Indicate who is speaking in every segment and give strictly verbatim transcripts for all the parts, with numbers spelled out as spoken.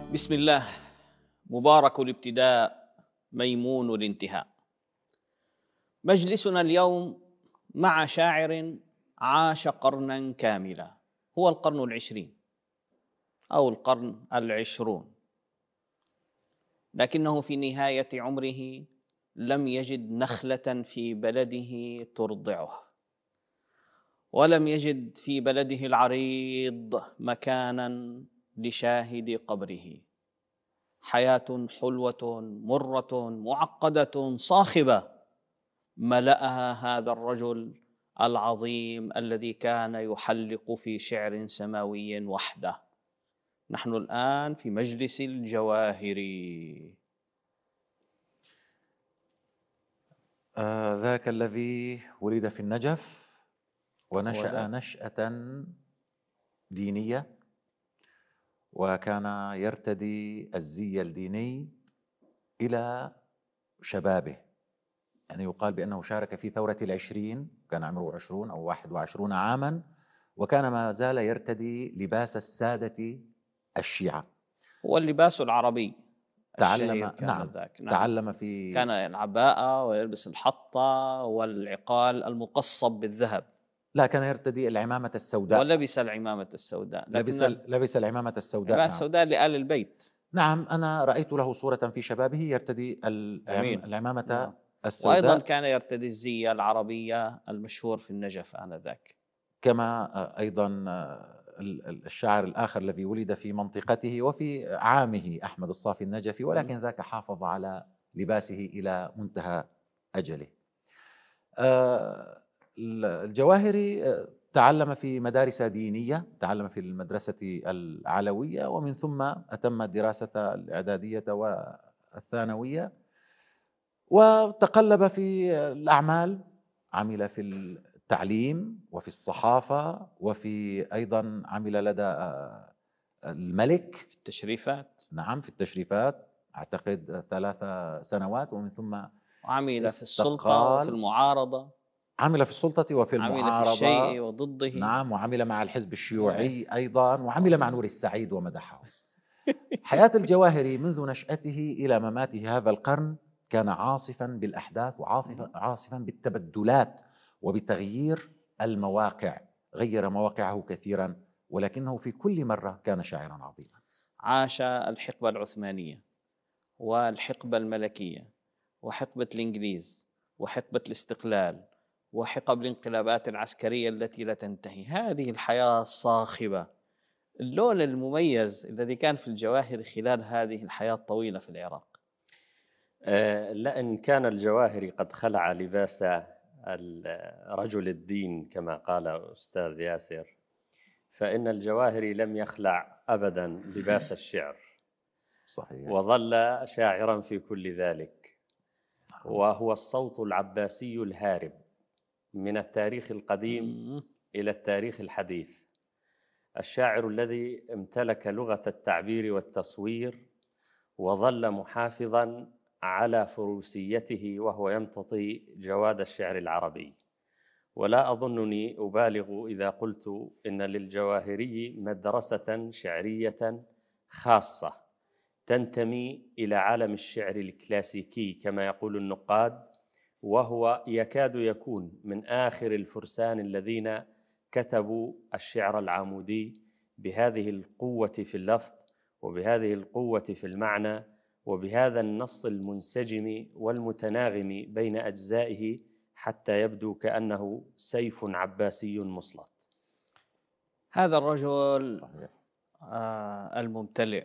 Speaker 1: بسم الله. مبارك الابتداء ميمون الانتهاء. مجلسنا اليوم مع شاعر عاش قرنا كاملا، هو القرن العشرين أو القرن العشرون، لكنه في نهاية عمره لم يجد نخلة في بلده ترضعه، ولم يجد في بلده العريض مكانا لشاهد قبره. حياة حلوة مرة معقدة صاخبة ملأها هذا الرجل العظيم الذي كان يحلق في شعر سماوي وحده. نحن الآن في مجلس الجواهري.
Speaker 2: آه ذاك الذي ولد في النجف ونشأ نشأة دينية، وكان يرتدي الزي الديني إلى شبابه. يعني يقال بأنه شارك في ثورة العشرين، كان عمره عشرون أو واحد وعشرون عاما، وكان ما زال يرتدي لباس السادة الشيعة.
Speaker 1: هو اللباس العربي الشهير
Speaker 2: تعلم
Speaker 1: كان
Speaker 2: نعم
Speaker 1: ذاك. نعم.
Speaker 2: تعلم في
Speaker 1: كان العباءة ويلبس الحطة والعقال المقصب بالذهب.
Speaker 2: لا، كان يرتدي العمامة السوداء،
Speaker 1: ولبس العمامة السوداء،
Speaker 2: لبس
Speaker 1: لكن
Speaker 2: لبس العمامة السوداء.
Speaker 1: العمامة
Speaker 2: نعم.
Speaker 1: السوداء لآل البيت.
Speaker 2: نعم، أنا رأيت له صورة في شبابه يرتدي
Speaker 1: جميل.
Speaker 2: العمامة
Speaker 1: نعم. وأيضا
Speaker 2: السوداء،
Speaker 1: كان يرتدي الزي العربية المشهور في النجف آنذاك.
Speaker 2: كما أيضا الشاعر الآخر الذي ولد في منطقته وفي عامه أحمد الصافي النجفي، ولكن ذاك حافظ على لباسه إلى منتهى أجله. الجواهري تعلم في مدارس دينية، تعلم في المدرسة العلوية، ومن ثم أتم الدراسة الإعدادية والثانوية، وتقلب في الأعمال. عمل في التعليم وفي الصحافة، وفي أيضا عمل لدى الملك
Speaker 1: في التشريفات.
Speaker 2: نعم، في التشريفات أعتقد ثلاث سنوات، ومن ثم
Speaker 1: عمل في السلطة وفي المعارضة.
Speaker 2: عمل في السلطة وفي المعارضة،
Speaker 1: عمل في الشيء وضده.
Speaker 2: نعم، وعمل مع الحزب الشيوعي أيضا، وعمل مع نور السعيد ومدحه. حياة الجواهري منذ نشأته إلى مماته هذا القرن كان عاصفا بالأحداث، وعاصفا عاصفا بالتبدلات وبتغيير المواقع. غير مواقعه كثيرا، ولكنه في كل مرة كان شاعرا عظيما.
Speaker 1: عاش الحقبة العثمانية والحقبة الملكية وحقبة الإنجليز وحقبة الاستقلال وحقب الانقلابات العسكرية التي لا تنتهي. هذه الحياة الصاخبة، اللون المميز الذي كان في الجواهري خلال هذه الحياة الطويلة في العراق.
Speaker 3: أه لأن كان الجواهري قد خلع لباس رجل الدين كما قال أستاذ ياسر، فإن الجواهري لم يخلع أبدا لباس الشعر.
Speaker 2: صحيح.
Speaker 3: وظل شاعرا في كل ذلك، وهو الصوت العباسي الهارب من التاريخ القديم إلى التاريخ الحديث. الشاعر الذي امتلك لغة التعبير والتصوير، وظل محافظا على فروسيته وهو يمتطي جواد الشعر العربي. ولا أظنني أبالغ إذا قلت إن للجواهري مدرسة شعرية خاصة تنتمي إلى عالم الشعر الكلاسيكي كما يقول النقاد، وهو يكاد يكون من آخر الفرسان الذين كتبوا الشعر العامودي بهذه القوة في اللفظ وبهذه القوة في المعنى وبهذا النص المنسجم والمتناغم بين أجزائه، حتى يبدو كأنه سيف عباسي مسلط.
Speaker 1: هذا الرجل آه الممتلئ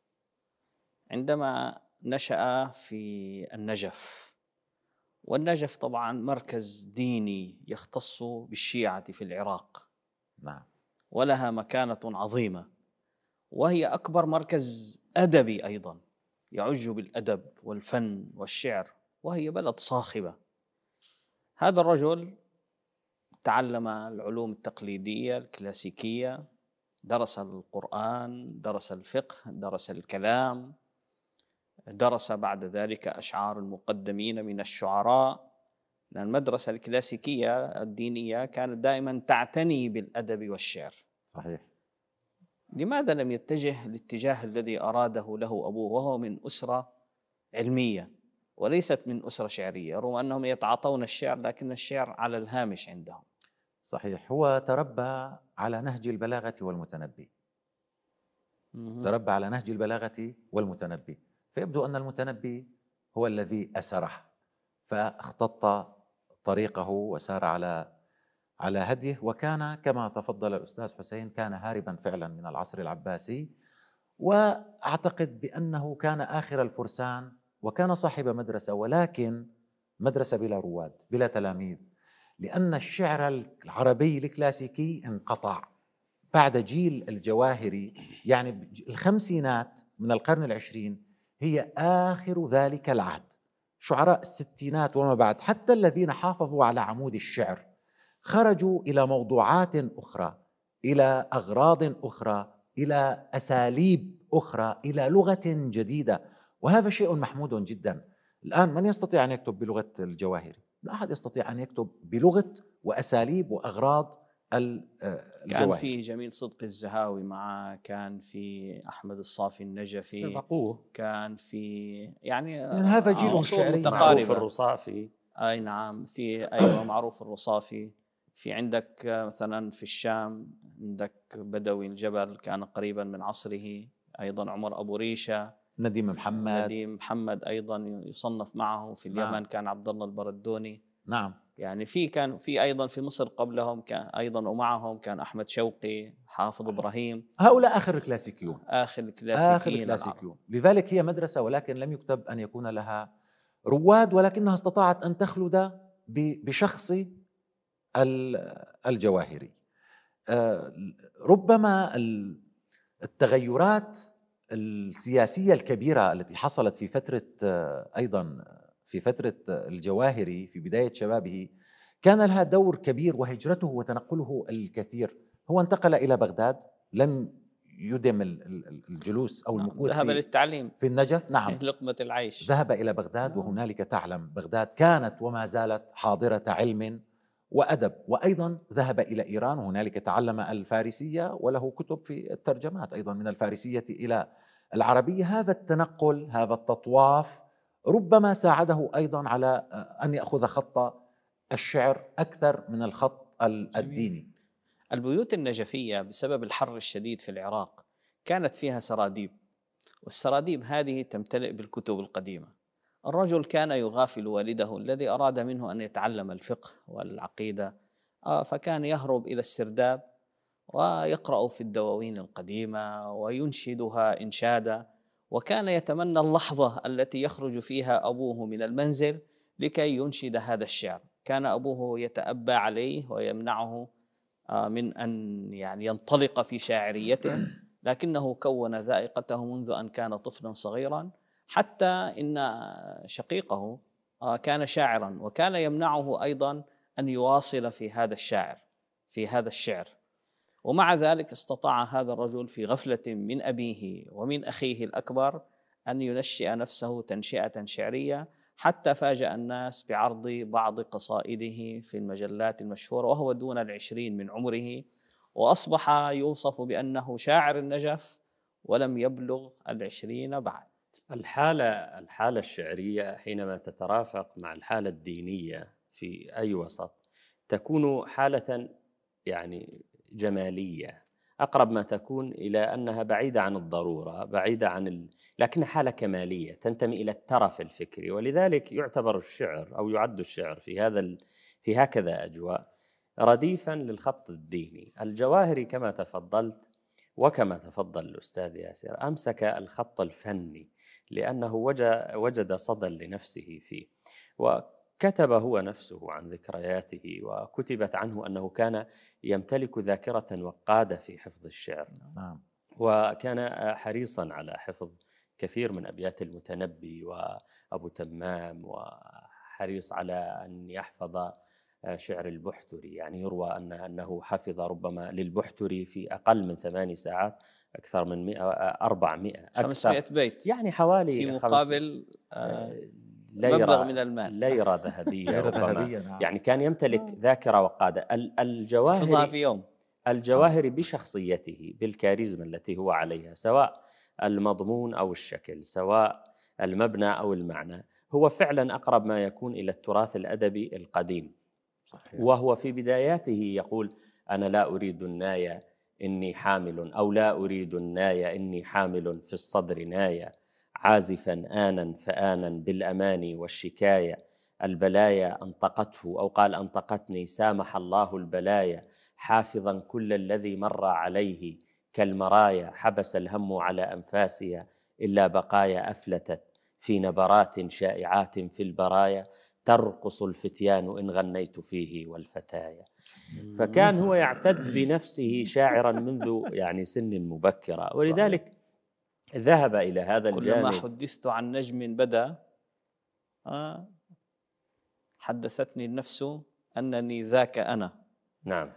Speaker 1: عندما نشأ في النجف، والنجف طبعا مركز ديني يختص بالشيعة في العراق.
Speaker 2: نعم.
Speaker 1: ولها مكانة عظيمة، وهي أكبر مركز أدبي أيضا يعج بالأدب والفن والشعر، وهي بلد صاخبة. هذا الرجل تعلم العلوم التقليدية الكلاسيكية، درس القرآن، درس الفقه، درس الكلام، درس بعد ذلك أشعار المقدمين من الشعراء، لأن المدرسة الكلاسيكية الدينية كانت دائما تعتني بالأدب والشعر.
Speaker 2: صحيح.
Speaker 1: لماذا لم يتجه الاتجاه الذي أراده له أبوه، وهو من أسرة علمية وليست من أسرة شعرية، رغم أنهم يتعاطون الشعر لكن الشعر على الهامش عندهم؟
Speaker 2: صحيح، هو تربى على نهج البلاغة والمتنبي، تربى على نهج البلاغة والمتنبي، فيبدو أن المتنبي هو الذي أسره فاختط طريقه وسار على على هديه، وكان كما تفضل الأستاذ حسين كان هاربا فعلا من العصر العباسي، وأعتقد بأنه كان آخر الفرسان وكان صاحب مدرسة، ولكن مدرسة بلا رواد بلا تلاميذ، لأن الشعر العربي الكلاسيكي انقطع بعد جيل الجواهري. يعني الخمسينات من القرن العشرين هي آخر ذلك العهد، شعراء الستينات وما بعد حتى الذين حافظوا على عمود الشعر خرجوا إلى موضوعات أخرى، إلى أغراض أخرى، إلى أساليب أخرى، إلى لغة جديدة، وهذا شيء محمود جدا. الآن من يستطيع أن يكتب بلغة الجواهري؟ لا أحد يستطيع أن يكتب بلغة وأساليب وأغراض الجواهري.
Speaker 1: كان في جميل صدقي الزهاوي معه، كان في أحمد الصافي النجفي،
Speaker 3: سبقوه،
Speaker 1: كان في يعني,
Speaker 2: يعني هذا جيل شعري
Speaker 1: متقاربة.
Speaker 3: معروف الرصافي،
Speaker 1: أي نعم، في أيوة معروف الرصافي. في عندك مثلا في الشام عندك بدوي الجبل كان قريبا من عصره، أيضا عمر أبو ريشة،
Speaker 2: نديم محمد
Speaker 1: نديم محمد أيضا يصنف معه. في اليمن
Speaker 2: نعم.
Speaker 1: كان عبد الله البردوني.
Speaker 2: نعم.
Speaker 1: يعني في كان في أيضا في مصر قبلهم كان أيضا، ومعهم كان أحمد شوقي، حافظ إبراهيم.
Speaker 2: هؤلاء آخر الكلاسيكيون،
Speaker 1: آخر الكلاسيكيين
Speaker 2: آخر الكلاسيكيون. لذلك هي مدرسة، ولكن لم يكتب أن يكون لها رواد، ولكنها استطاعت أن تخلد بشخص الجواهري. ربما التغيرات السياسية الكبيرة التي حصلت في فترة أيضا في فترة الجواهري في بداية شبابه كان لها دور كبير، وهجرته وتنقله الكثير. هو انتقل إلى بغداد، لم يدم الجلوس أو المكوث
Speaker 1: ذهب
Speaker 2: في
Speaker 1: للتعليم
Speaker 2: في النجف. نعم،
Speaker 1: لقمة العيش.
Speaker 2: ذهب إلى بغداد، وهنالك تعلم بغداد كانت وما زالت حاضرة علم وأدب، وأيضا ذهب إلى إيران، وهنالك تعلم الفارسية، وله كتب في الترجمات أيضا من الفارسية إلى العربية. هذا التنقل، هذا التطواف ربما ساعده أيضا على أن يأخذ خط الشعر أكثر من الخط الديني.
Speaker 1: البيوت النجفية بسبب الحر الشديد في العراق كانت فيها سراديب، والسراديب هذه تمتلئ بالكتب القديمة. الرجل كان يغافل والده الذي أراد منه أن يتعلم الفقه والعقيدة، فكان يهرب إلى السرداب ويقرأ في الدواوين القديمة وينشدها إنشادا، وكان يتمنى اللحظة التي يخرج فيها أبوه من المنزل لكي ينشد هذا الشعر. كان أبوه يتأبى عليه ويمنعه من أن يعني ينطلق في شاعريته، لكنه كون ذائقته منذ أن كان طفلا صغيرا، حتى إن شقيقه كان شاعرا وكان يمنعه أيضا أن يواصل في هذا الشاعر في هذا الشعر. ومع ذلك استطاع هذا الرجل في غفلة من أبيه ومن أخيه الأكبر أن ينشئ نفسه تنشئة شعرية، حتى فاجأ الناس بعرض بعض قصائده في المجلات المشهورة وهو دون العشرين من عمره، وأصبح يوصف بأنه شاعر النجف ولم يبلغ العشرين بعد.
Speaker 3: الحالة الحالة الشعرية حينما تترافق مع الحالة الدينية في أي وسط تكون حالة يعني جمالية، أقرب ما تكون إلى أنها بعيدة عن الضرورة، بعيدة عن ال... لكن حالة كمالية تنتمي إلى الترف الفكري. ولذلك يعتبر الشعر أو يعد الشعر في هذا ال... في هكذا أجواء رديفا للخط الديني. الجواهري كما تفضلت وكما تفضل الأستاذ ياسر أمسك الخط الفني لأنه وجد صدى لنفسه فيه، وكتب هو نفسه عن ذكرياته، وكتبت عنه أنه كان يمتلك ذاكرة وقادة في حفظ الشعر، وكان حريصا على حفظ كثير من أبيات المتنبي وأبو تمام، وحريص على أن يحفظ شعر البحتري. يعني يروى أن أنه حفظ ربما للبحتري في أقل من ثماني ساعات أكثر من مئة أربعمائة
Speaker 1: خمسمائة بيت،
Speaker 3: يعني حوالي
Speaker 1: في مقابل آه
Speaker 3: ليرة
Speaker 1: مبلغ من المال،
Speaker 3: ليرة ذهبية ربما.
Speaker 2: نعم.
Speaker 3: يعني كان يمتلك ذاكرة وقادة. الجواهري
Speaker 1: حفظها في يوم
Speaker 3: الجواهري بشخصيته بالكاريزما التي هو عليها، سواء المضمون أو الشكل، سواء المبنى أو المعنى، هو فعلا أقرب ما يكون إلى التراث الأدبي القديم. صحيح. وهو في بداياته يقول: أنا لا أريد الناية إني حامل، أو لا أريد الناية إني حامل في الصدر ناية، عازفا آنا فآنا بالأماني والشكاية، البلايا أنطقته، أو قال أنطقتني، سامح الله البلايا، حافظا كل الذي مر عليه كالمرايا، حبس الهم على أنفاسها إلا بقايا أفلتت في نبرات شائعات في البرايا، ترقص الفتيان إن غنيت فيه والفتايا. فكان هو يعتد بنفسه شاعرا منذ يعني سن مبكرة، ولذلك ذهب إلى هذا الجانب.
Speaker 1: كلما حدثت عن نجم بدا آه حدثتني النفس أنني ذاك أنا.
Speaker 3: نعم،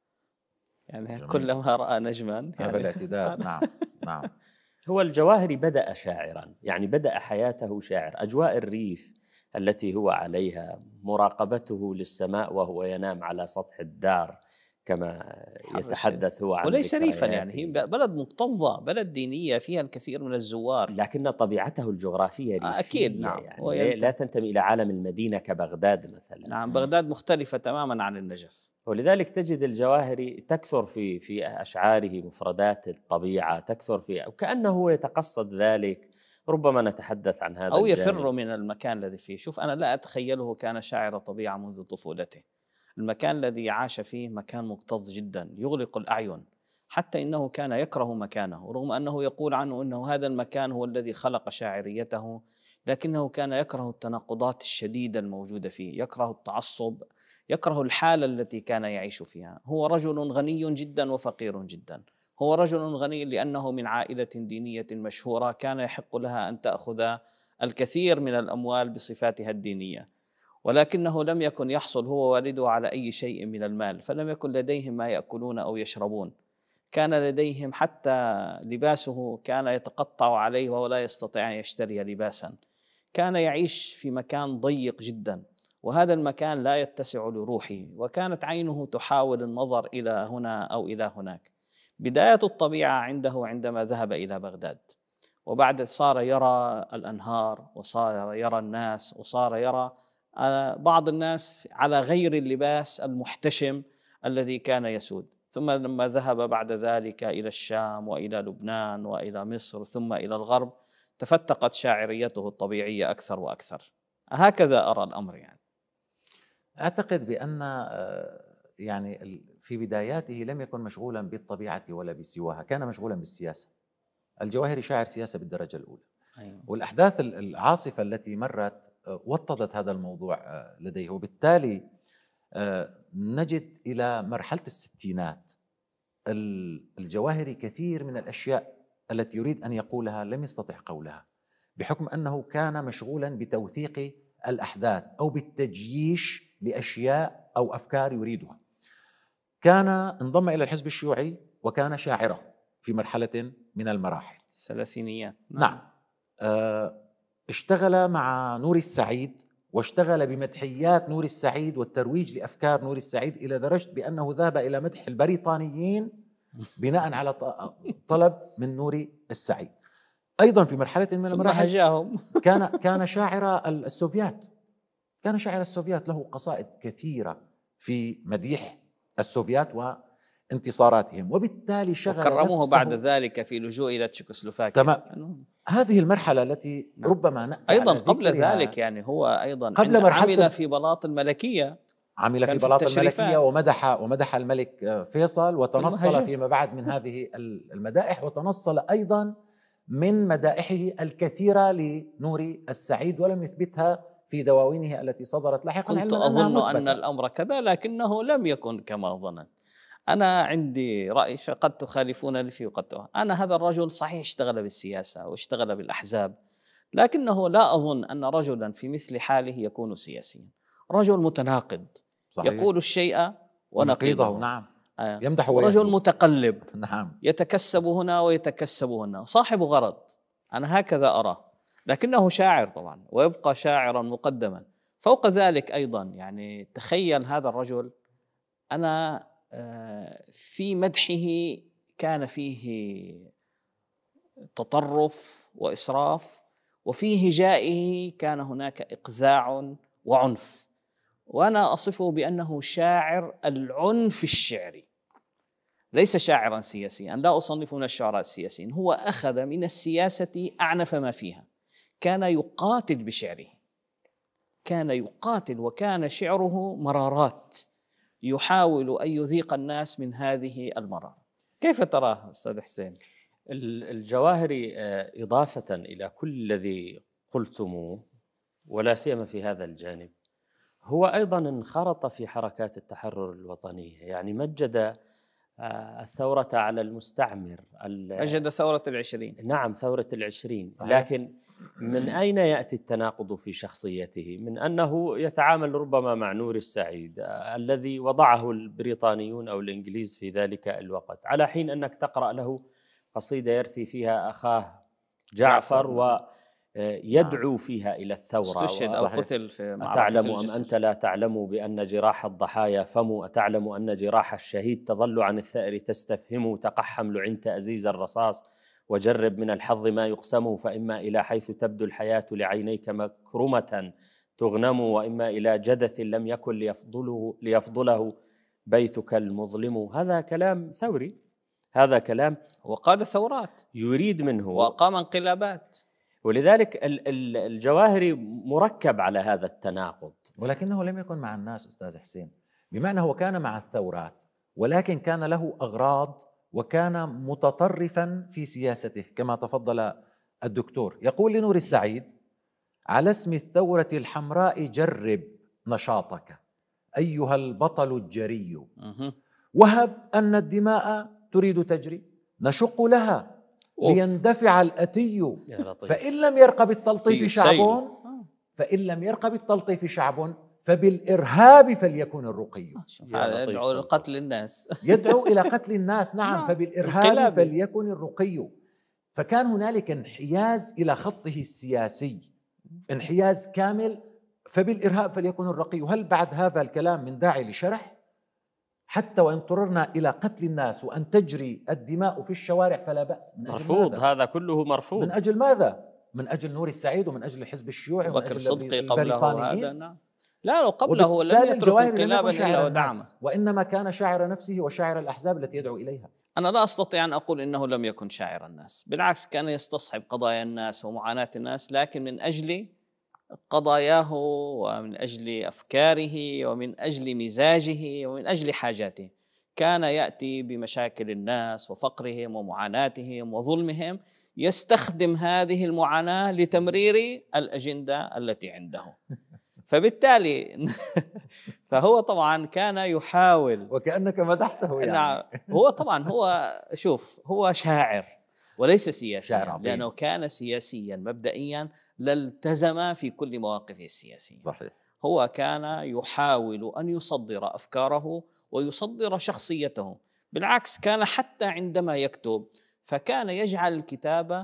Speaker 1: يعني جميل. كلما رأى نجما
Speaker 2: هذا
Speaker 1: يعني
Speaker 2: الاعتداد. نعم نعم.
Speaker 3: هو الجواهري بدأ شاعرا، يعني بدأ حياته شاعر. أجواء الريف التي هو عليها، مراقبته للسماء وهو ينام على سطح الدار كما يتحدث هو عن،
Speaker 1: وليس ريفا، يعني هي بلد مكتظة، بلد دينية فيها الكثير من الزوار،
Speaker 3: لكن طبيعته الجغرافية ريفية.
Speaker 1: أكيد نعم.
Speaker 3: يعني لا تنتمي إلى عالم المدينة كبغداد مثلا.
Speaker 1: نعم، بغداد مختلفة تماما عن النجف.
Speaker 3: ولذلك تجد الجواهري تكثر في في أشعاره مفردات الطبيعة، تكثر في، وكأنه يتقصد ذلك. ربما نتحدث عن هذا
Speaker 1: أو
Speaker 3: الجانب.
Speaker 1: يفر من المكان الذي فيه. شوف، أنا لا أتخيله كان شاعر طبيعة منذ طفولته. المكان الذي عاش فيه مكان مكتظ جدا يغلق الأعين، حتى إنه كان يكره مكانه، رغم أنه يقول عنه أنه هذا المكان هو الذي خلق شاعريته، لكنه كان يكره التناقضات الشديدة الموجودة فيه، يكره التعصب، يكره الحالة التي كان يعيش فيها. هو رجل غني جدا وفقير جدا. هو رجل غني لأنه من عائلة دينية مشهورة كان يحق لها أن تأخذ الكثير من الأموال بصفاتها الدينية، ولكنه لم يكن يحصل هو والده على أي شيء من المال، فلم يكن لديهم ما يأكلون أو يشربون. كان لديهم حتى لباسه كان يتقطع عليه وهو لا يستطيع أن يشتري لباسا. كان يعيش في مكان ضيق جدا، وهذا المكان لا يتسع لروحه، وكانت عينه تحاول النظر إلى هنا أو إلى هناك. بداية الطبيعة عنده عندما ذهب إلى بغداد، وبعد صار يرى الأنهار، وصار يرى الناس، وصار يرى بعض الناس على غير اللباس المحتشم الذي كان يسود. ثم لما ذهب بعد ذلك إلى الشام وإلى لبنان وإلى مصر ثم إلى الغرب، تفتقت شاعريته الطبيعية أكثر وأكثر. هكذا أرى الأمر. يعني
Speaker 2: أعتقد بأن يعني في بداياته لم يكن مشغولا بالطبيعة ولا بسواها، كان مشغولا بالسياسة. الجواهري شاعر سياسة بالدرجة الأولى. أيوة. والأحداث العاصفة التي مرت وطدت هذا الموضوع لديه، وبالتالي نجد إلى مرحلة الستينات الجواهري كثير من الأشياء التي يريد أن يقولها لم يستطع قولها، بحكم أنه كان مشغولا بتوثيق الأحداث أو بالتجييش لأشياء أو أفكار يريدها. كان انضم إلى الحزب الشيوعي وكان شاعرا في مرحلة من المراحل،
Speaker 1: الثلاثينيات.
Speaker 2: نعم. نعم. اشتغل مع نور السعيد، واشتغل بمدحيات نور السعيد والترويج لأفكار نور السعيد، إلى درجة بأنه ذهب إلى مدح البريطانيين بناء على طلب من نور السعيد. أيضا في مرحلة من المراحل كان كان شاعر السوفيات، كان شاعر السوفيات، له قصائد كثيرة في مديح السوفيات وانتصاراتهم، وبالتالي شغل
Speaker 1: وكرموه بعد ذلك في لجوء إلى تشيكوسلوفاكيا.
Speaker 2: تمام. هذه المرحلة التي ربما نأتي
Speaker 1: أيضا قبل ذلك، يعني هو أيضا
Speaker 2: قبل
Speaker 1: عمل في بلاط الملكية،
Speaker 2: عمل في بلاط الملكية ومدح ومدح الملك فيصل، وتنصل فيما بعد من هذه المدائح، وتنصل أيضا من مدائحه الكثيرة لنور السعيد ولم يثبتها في دواوينه التي صدرت لاحقا.
Speaker 1: كنت أظن أن الأمر كذا، لكنه لم يكن كما ظننت. أنا عندي رأي قد تخالفونني فيه وقد، أنا هذا الرجل صحيح اشتغل بالسياسة واشتغل بالأحزاب، لكنه لا أظن أن رجلا في مثل حاله يكون سياسيا. رجل متناقض، صحيح. يقول الشيء ونقيضه.
Speaker 2: نعم. يمدح
Speaker 1: رجل متقلب،
Speaker 2: نعم.
Speaker 1: يتكسب هنا ويتكسب هنا، صاحب غرض. أنا هكذا أرى، لكنه شاعر طبعا، ويبقى شاعرا مقدما. فوق ذلك أيضا، يعني تخيل هذا الرجل، أنا في مدحه كان فيه تطرف وإسراف، وفي هجائه كان هناك إقزاع وعنف. وأنا أصفه بأنه شاعر العنف الشعري، ليس شاعرا سياسيا، لا أصنفه من الشعراء السياسيين. هو أخذ من السياسة أعنف ما فيها، كان يقاتل بشعره، كان يقاتل، وكان شعره مرارات يحاول أن يذيق الناس من هذه المرارة. كيف تراه أستاذ حسين؟
Speaker 3: الجواهري إضافة إلى كل الذي قلتموه، ولا سيما في هذا الجانب، هو أيضا انخرط في حركات التحرر الوطنية، يعني مجد الثورة على المستعمر،
Speaker 1: مجد ثورة العشرين.
Speaker 3: نعم، ثورة العشرين.
Speaker 2: صحيح.
Speaker 3: لكن من أين يأتي التناقض في شخصيته؟ من أنه يتعامل ربما مع نور السعيد الذي وضعه البريطانيون أو الإنجليز في ذلك الوقت، على حين أنك تقرأ له قصيدة يرثي فيها أخاه جعفر, جعفر ويدعو فيها إلى الثورة.
Speaker 1: استشهد أو قتل في معركة
Speaker 3: أتعلم
Speaker 1: الجسر.
Speaker 3: أم أنت لا تعلم بأن جراح الضحايا فم، أتعلم أن جراح الشهيد تظل عن الثأر تستفهم، تقحم لعنت أزيز الرصاص وجرب من الحظ ما يقسم، فإما إلى حيث تبدو الحياة لعينيك مكرمة تغنم، وإما إلى جدث لم يكن ليفضله, ليفضله بيتك المظلم. هذا كلام ثوري، هذا كلام
Speaker 1: وقاد ثورات،
Speaker 3: يريد منه
Speaker 1: وقام انقلابات.
Speaker 3: ولذلك الجواهري مركب على هذا التناقض.
Speaker 2: ولكنه لم يكن مع الناس أستاذ حسين، بمعنى هو كان مع الثورات، ولكن كان له أغراض وكان متطرفا في سياسته كما تفضل الدكتور. يقول لنور السعيد: على اسم الثورة الحمراء جرب نشاطك أيها البطل الجري، وهب أن الدماء تريد تجري نشق لها ليندفع الأتي، فإن لم يرقب التلطيف شعب فإن لم يرقب التلطيف شعب فبالإرهاب فليكن الرقي.
Speaker 1: هذا يدعو لقتل الناس
Speaker 2: يدعو إلى قتل الناس. نعم، فبالإرهاب فليكن الرقي. فكان هنالك انحياز إلى خطه السياسي، انحياز كامل، فبالإرهاب فليكن الرقي. هل بعد هذا الكلام من داعي لشرح؟ حتى وإن اضطررنا إلى قتل الناس وأن تجري الدماء في الشوارع فلا بأس. من أجل
Speaker 3: مرفوض
Speaker 2: ماذا؟
Speaker 3: هذا كله مرفوض.
Speaker 2: من أجل ماذا؟ من أجل نور السعيد ومن أجل الحزب الشيوعي ومن
Speaker 1: بكر
Speaker 2: أجل
Speaker 1: صدقي قبله هذا. نعم، لا قبله لم يترك انقلابا إلا ودعمه،
Speaker 2: وإنما كان شاعر نفسه وشاعر الأحزاب التي يدعو إليها.
Speaker 1: أنا لا أستطيع أن أقول إنه لم يكن شاعر الناس، بالعكس كان يستصحب قضايا الناس ومعاناة الناس، لكن من أجل قضاياه ومن أجل أفكاره ومن أجل مزاجه ومن أجل حاجاته. كان يأتي بمشاكل الناس وفقرهم ومعاناتهم وظلمهم، يستخدم هذه المعاناة لتمرير الأجندة التي عنده. فبالتالي فهو طبعا كان يحاول،
Speaker 2: وكأنك مدحته يعني.
Speaker 1: نعم، هو طبعا هو شوف هو شاعر وليس سياسي، لأنه كان سياسيا مبدئيا لالتزم في كل مواقفه السياسية.
Speaker 2: صحيح.
Speaker 1: هو كان يحاول أن يصدر أفكاره ويصدر شخصيته. بالعكس كان حتى عندما يكتب فكان يجعل الكتابة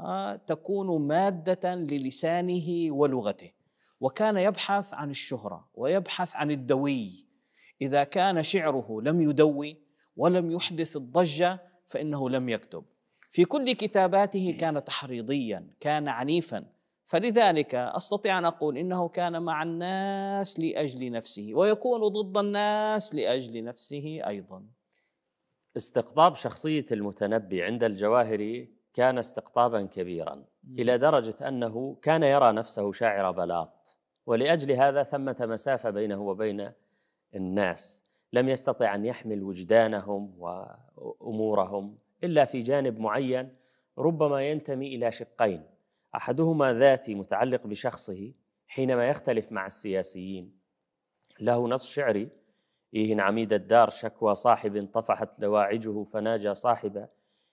Speaker 1: تكون مادة للسانه ولغته، وكان يبحث عن الشهرة ويبحث عن الدوي. إذا كان شعره لم يدوي ولم يحدث الضجة فإنه لم يكتب. في كل كتاباته كان تحريضيا، كان عنيفا. فلذلك أستطيع أن أقول إنه كان مع الناس لأجل نفسه ويكون ضد الناس لأجل نفسه أيضا.
Speaker 3: استقطاب شخصية المتنبي عند الجواهري كان استقطابا كبيرا، إلى درجة أنه كان يرى نفسه شاعر بلاط، ولأجل هذا ثمة مسافة بينه وبين الناس. لم يستطع أن يحمل وجدانهم وأمورهم إلا في جانب معين ربما ينتمي إلى شقين: أحدهما ذاتي متعلق بشخصه حينما يختلف مع السياسيين. له نص شعري: إيهن عميد الدار شكوى صاحب طفحت لواعجه فناجى صاحبه.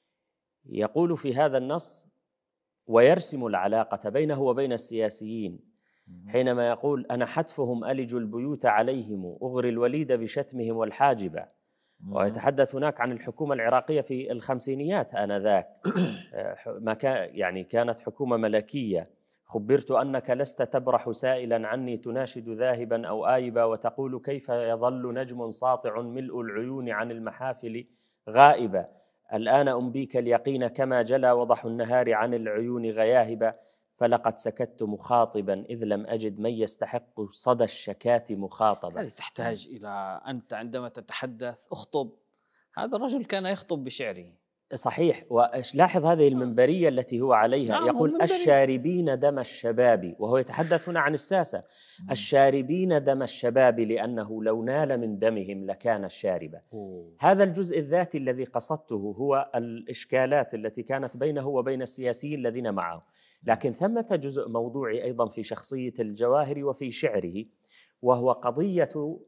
Speaker 3: يقول في هذا النص ويرسم العلاقة بينه وبين السياسيين حينما يقول: أنا حتفهم ألج البيوت عليهم أغري الوليد بشتمهم والحاجبة. ويتحدث هناك عن الحكومة العراقية في الخمسينيات آنذاك، ما كان يعني كانت حكومة ملكية، خبرت أنك لست تبرح سائلا عني تناشد ذاهبا أو آيبا وتقول كيف يظل نجم ساطع ملء العيون عن المحافل غائبا. الآن أنبيك اليقين كما جلى وضح النهار عن العيون غياهبا. فلقد سكت مخاطبا إذ لم أجد من يستحق صدى الشكاة مخاطبا.
Speaker 1: هذه تحتاج إلى أنت عندما تتحدث اخطب. هذا الرجل كان يخطب بشعره.
Speaker 3: صحيح. ولاحظ هذه المنبرية التي هو عليها.
Speaker 1: نعم،
Speaker 3: يقول
Speaker 1: المنبرية.
Speaker 3: الشاربين دم الشباب، وهو يتحدث هنا عن الساسة. الشاربين دم الشباب لأنه لو نال من دمهم لكان الشاربا.
Speaker 1: أوه.
Speaker 3: هذا الجزء الذاتي الذي قصدته هو الإشكالات التي كانت بينه وبين السياسيين الذين معه، لكن ثمة جزء موضوعي أيضا في شخصية الجواهري وفي شعره، وهو قضية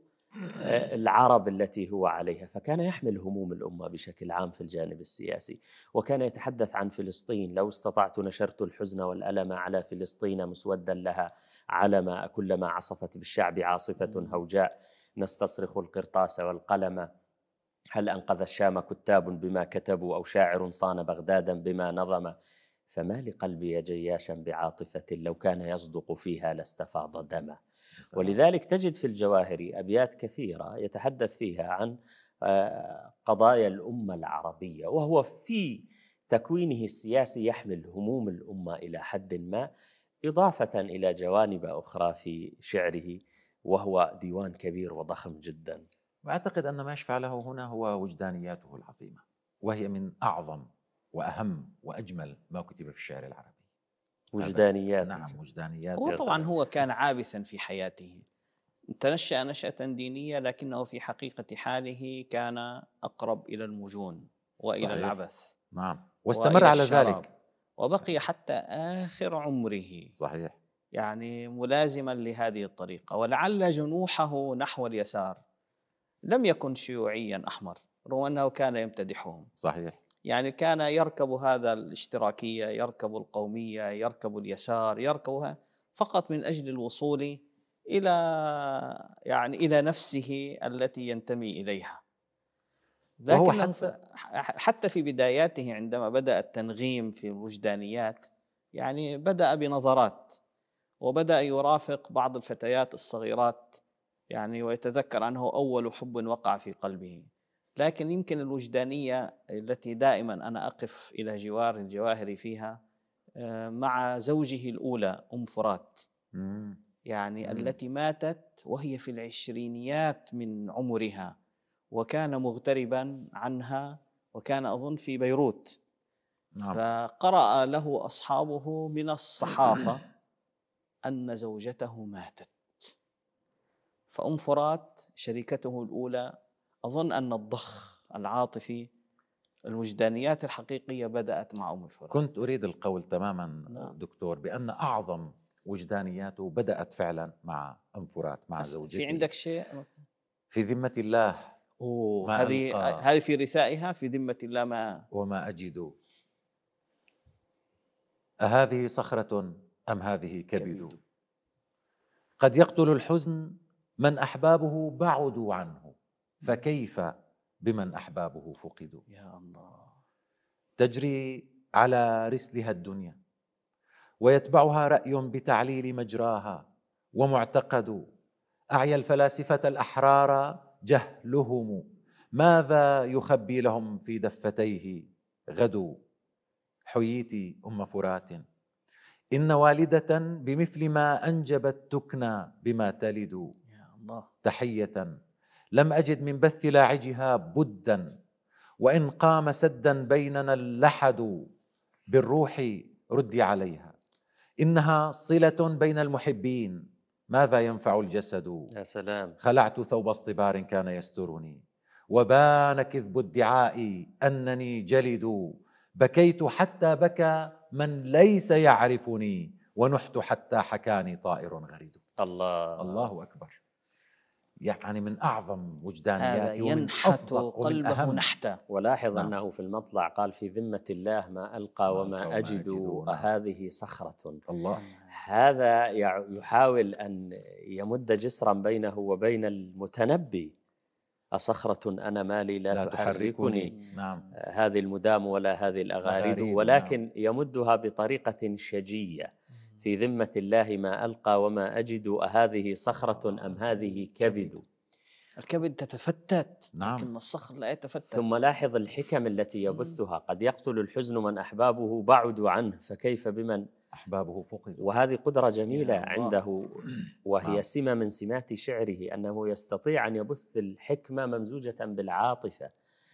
Speaker 3: العرب التي هو عليها. فكان يحمل هموم الأمة بشكل عام في الجانب السياسي، وكان يتحدث عن فلسطين. لو استطعت نشرت الحزن والألم على فلسطين مسودا لها علما، كلما عصفت بالشعب عاصفة هوجاء نستصرخ القرطاس والقلم. هل أنقذ الشام كتاب بما كتبوا أو شاعر صان بغدادا بما نظم. فما لقلبي جياشا بعاطفة لو كان يصدق فيها لاستفاض دما. ولذلك تجد في الجواهري أبيات كثيرة يتحدث فيها عن قضايا الأمة العربية، وهو في تكوينه السياسي يحمل هموم الأمة إلى حد ما، إضافة إلى جوانب أخرى في شعره، وهو ديوان كبير وضخم جدا.
Speaker 2: وأعتقد أن ما يشفع له هنا هو وجدانياته العظيمة، وهي من أعظم وأهم وأجمل ما كتب في الشعر العربي.
Speaker 3: وجدانيات.
Speaker 2: نعم، وجدانيات.
Speaker 1: هو طبعا هو كان عابثا في حياته، تنشأ نشأة دينية، لكنه في حقيقة حاله كان أقرب إلى المجون وإلى
Speaker 2: صحيح.
Speaker 1: العبث.
Speaker 2: نعم، واستمر على ذلك
Speaker 1: وبقي حتى آخر عمره.
Speaker 2: صحيح.
Speaker 1: يعني ملازما لهذه الطريقة. ولعل جنوحه نحو اليسار لم يكن شيوعيا أحمر، رغم أنه كان يمتدحهم.
Speaker 2: صحيح.
Speaker 1: يعني كان يركب هذا الاشتراكية، يركب القومية، يركب اليسار، يركبها فقط من أجل الوصول إلى يعني إلى نفسه التي ينتمي إليها. لكن حتى, حتى في بداياته عندما بدأ التنغيم في الوجدانيات، يعني بدأ بنظرات، وبدأ يرافق بعض الفتيات الصغيرات، يعني ويتذكر أنه أول حب وقع في قلبه. لكن يمكن الوجدانية التي دائما أنا أقف إلى جوار الجواهري فيها مع زوجه الأولى أم فرات، يعني مم. التي ماتت وهي في العشرينيات من عمرها، وكان مغتربا عنها، وكان أظن في بيروت. نعم. فقرأ له أصحابه من الصحافة أن زوجته ماتت. فأم فرات شريكته الأولى أظن أن الضخ العاطفي، الوجدانيات الحقيقية بدأت مع أم فرات.
Speaker 2: كنت أريد القول تماما نعم. دكتور، بأن أعظم وجدانياته بدأت فعلا مع أم فرات، مع زوجته.
Speaker 1: في عندك شيء
Speaker 2: في ذمة الله.
Speaker 1: أوه، هذه هذه في رثائها، في ذمة الله ما
Speaker 2: وما أجد. أهذه صخرة أم هذه كبد؟ كبد. قد يقتل الحزن من أحبابه بعدوا عنه، فكيف بمن أحبابه فقدوا؟
Speaker 1: يا الله.
Speaker 2: تجري على رسلها الدنيا ويتبعها رأي بتعليل مجراها، ومعتقد أعيا الفلاسفة الأحرار جهلهم، ماذا يخبي لهم في دفتيه غدوا؟ حييت أم فرات إن والدة بمثل ما أنجبت تكنى بما تلد.
Speaker 1: يا الله.
Speaker 2: تحية لم أجد من بث لاعجها بدا، وإن قام سدا بيننا اللحد، بالروح ردي عليها إنها صلة بين المحبين، ماذا ينفع الجسد؟
Speaker 3: يا سلام.
Speaker 2: خلعت ثوب اصطبار كان يسترني، وبان كذب ادعائي أنني جلد، بكيت حتى بكى من ليس يعرفني، ونحت حتى حكاني طائر غريد.
Speaker 3: الله
Speaker 2: الله أكبر. يعني من أعظم وجدانياته،
Speaker 1: ينحت قلبه نحتا.
Speaker 3: ولاحظ نعم. أنه في المطلع قال في ذمة الله ما ألقى وما أجد، أهذه صخرة.
Speaker 2: الله.
Speaker 3: هذا يحاول أن يمد جسرا بينه وبين المتنبي. أصخرة أنا مالي لا, لا تحركني, تحركني.
Speaker 2: نعم.
Speaker 3: هذه المدام ولا هذه الأغاريد، ولكن نعم. يمدها بطريقة شجية في ذمة الله ما ألقى وما أجد، أهذه صخرة أم هذه كبد.
Speaker 1: الكبد تتفتت،
Speaker 2: نعم.
Speaker 1: لكن الصخر لا يتفتت.
Speaker 3: ثم لاحظ الحكم التي يبثها، قد يقتل الحزن من أحبابه بعدوا عنه، فكيف بمن
Speaker 2: أحبابه فقدوا.
Speaker 3: وهذه قدرة جميلة
Speaker 1: يا الله.
Speaker 3: عنده، وهي
Speaker 2: نعم.
Speaker 3: سمة من سمات شعره، أنه يستطيع أن يبث الحكمة ممزوجة بالعاطفة.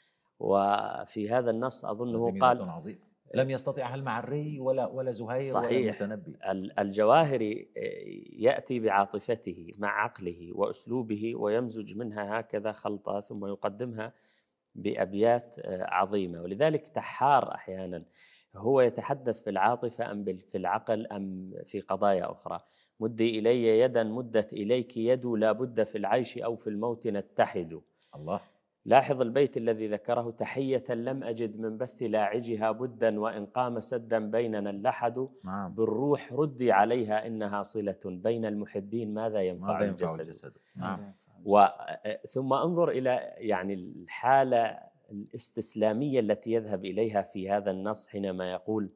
Speaker 3: وفي هذا النص أظنه قال
Speaker 2: عظيم لم يستطعها المعري ولا ولا زهير
Speaker 3: صحيح
Speaker 2: ولا المتنبي.
Speaker 3: الجواهري يأتي بعاطفته مع عقله وأسلوبه ويمزج منها هكذا خلطة، ثم يقدمها بأبيات عظيمة. ولذلك تحار أحيانا، هو يتحدث في العاطفة أم في العقل أم في قضايا أخرى. مدي إلي يدا مدت إليك يد، لا بد في العيش أو في الموت نتحد.
Speaker 2: الله.
Speaker 3: لاحظ البيت الذي ذكره: تحية لم أجد من بث لاعجها بدا، وإن قام سدا بيننا اللحد.
Speaker 2: نعم.
Speaker 3: بالروح ردي عليها إنها صلة، بين المحبين ماذا ينفع,
Speaker 2: ماذا ينفع
Speaker 3: الجسد,
Speaker 2: الجسد. نعم.
Speaker 3: و... ثم انظر إلى يعني الحالة الاستسلامية التي يذهب إليها في هذا النص حينما يقول: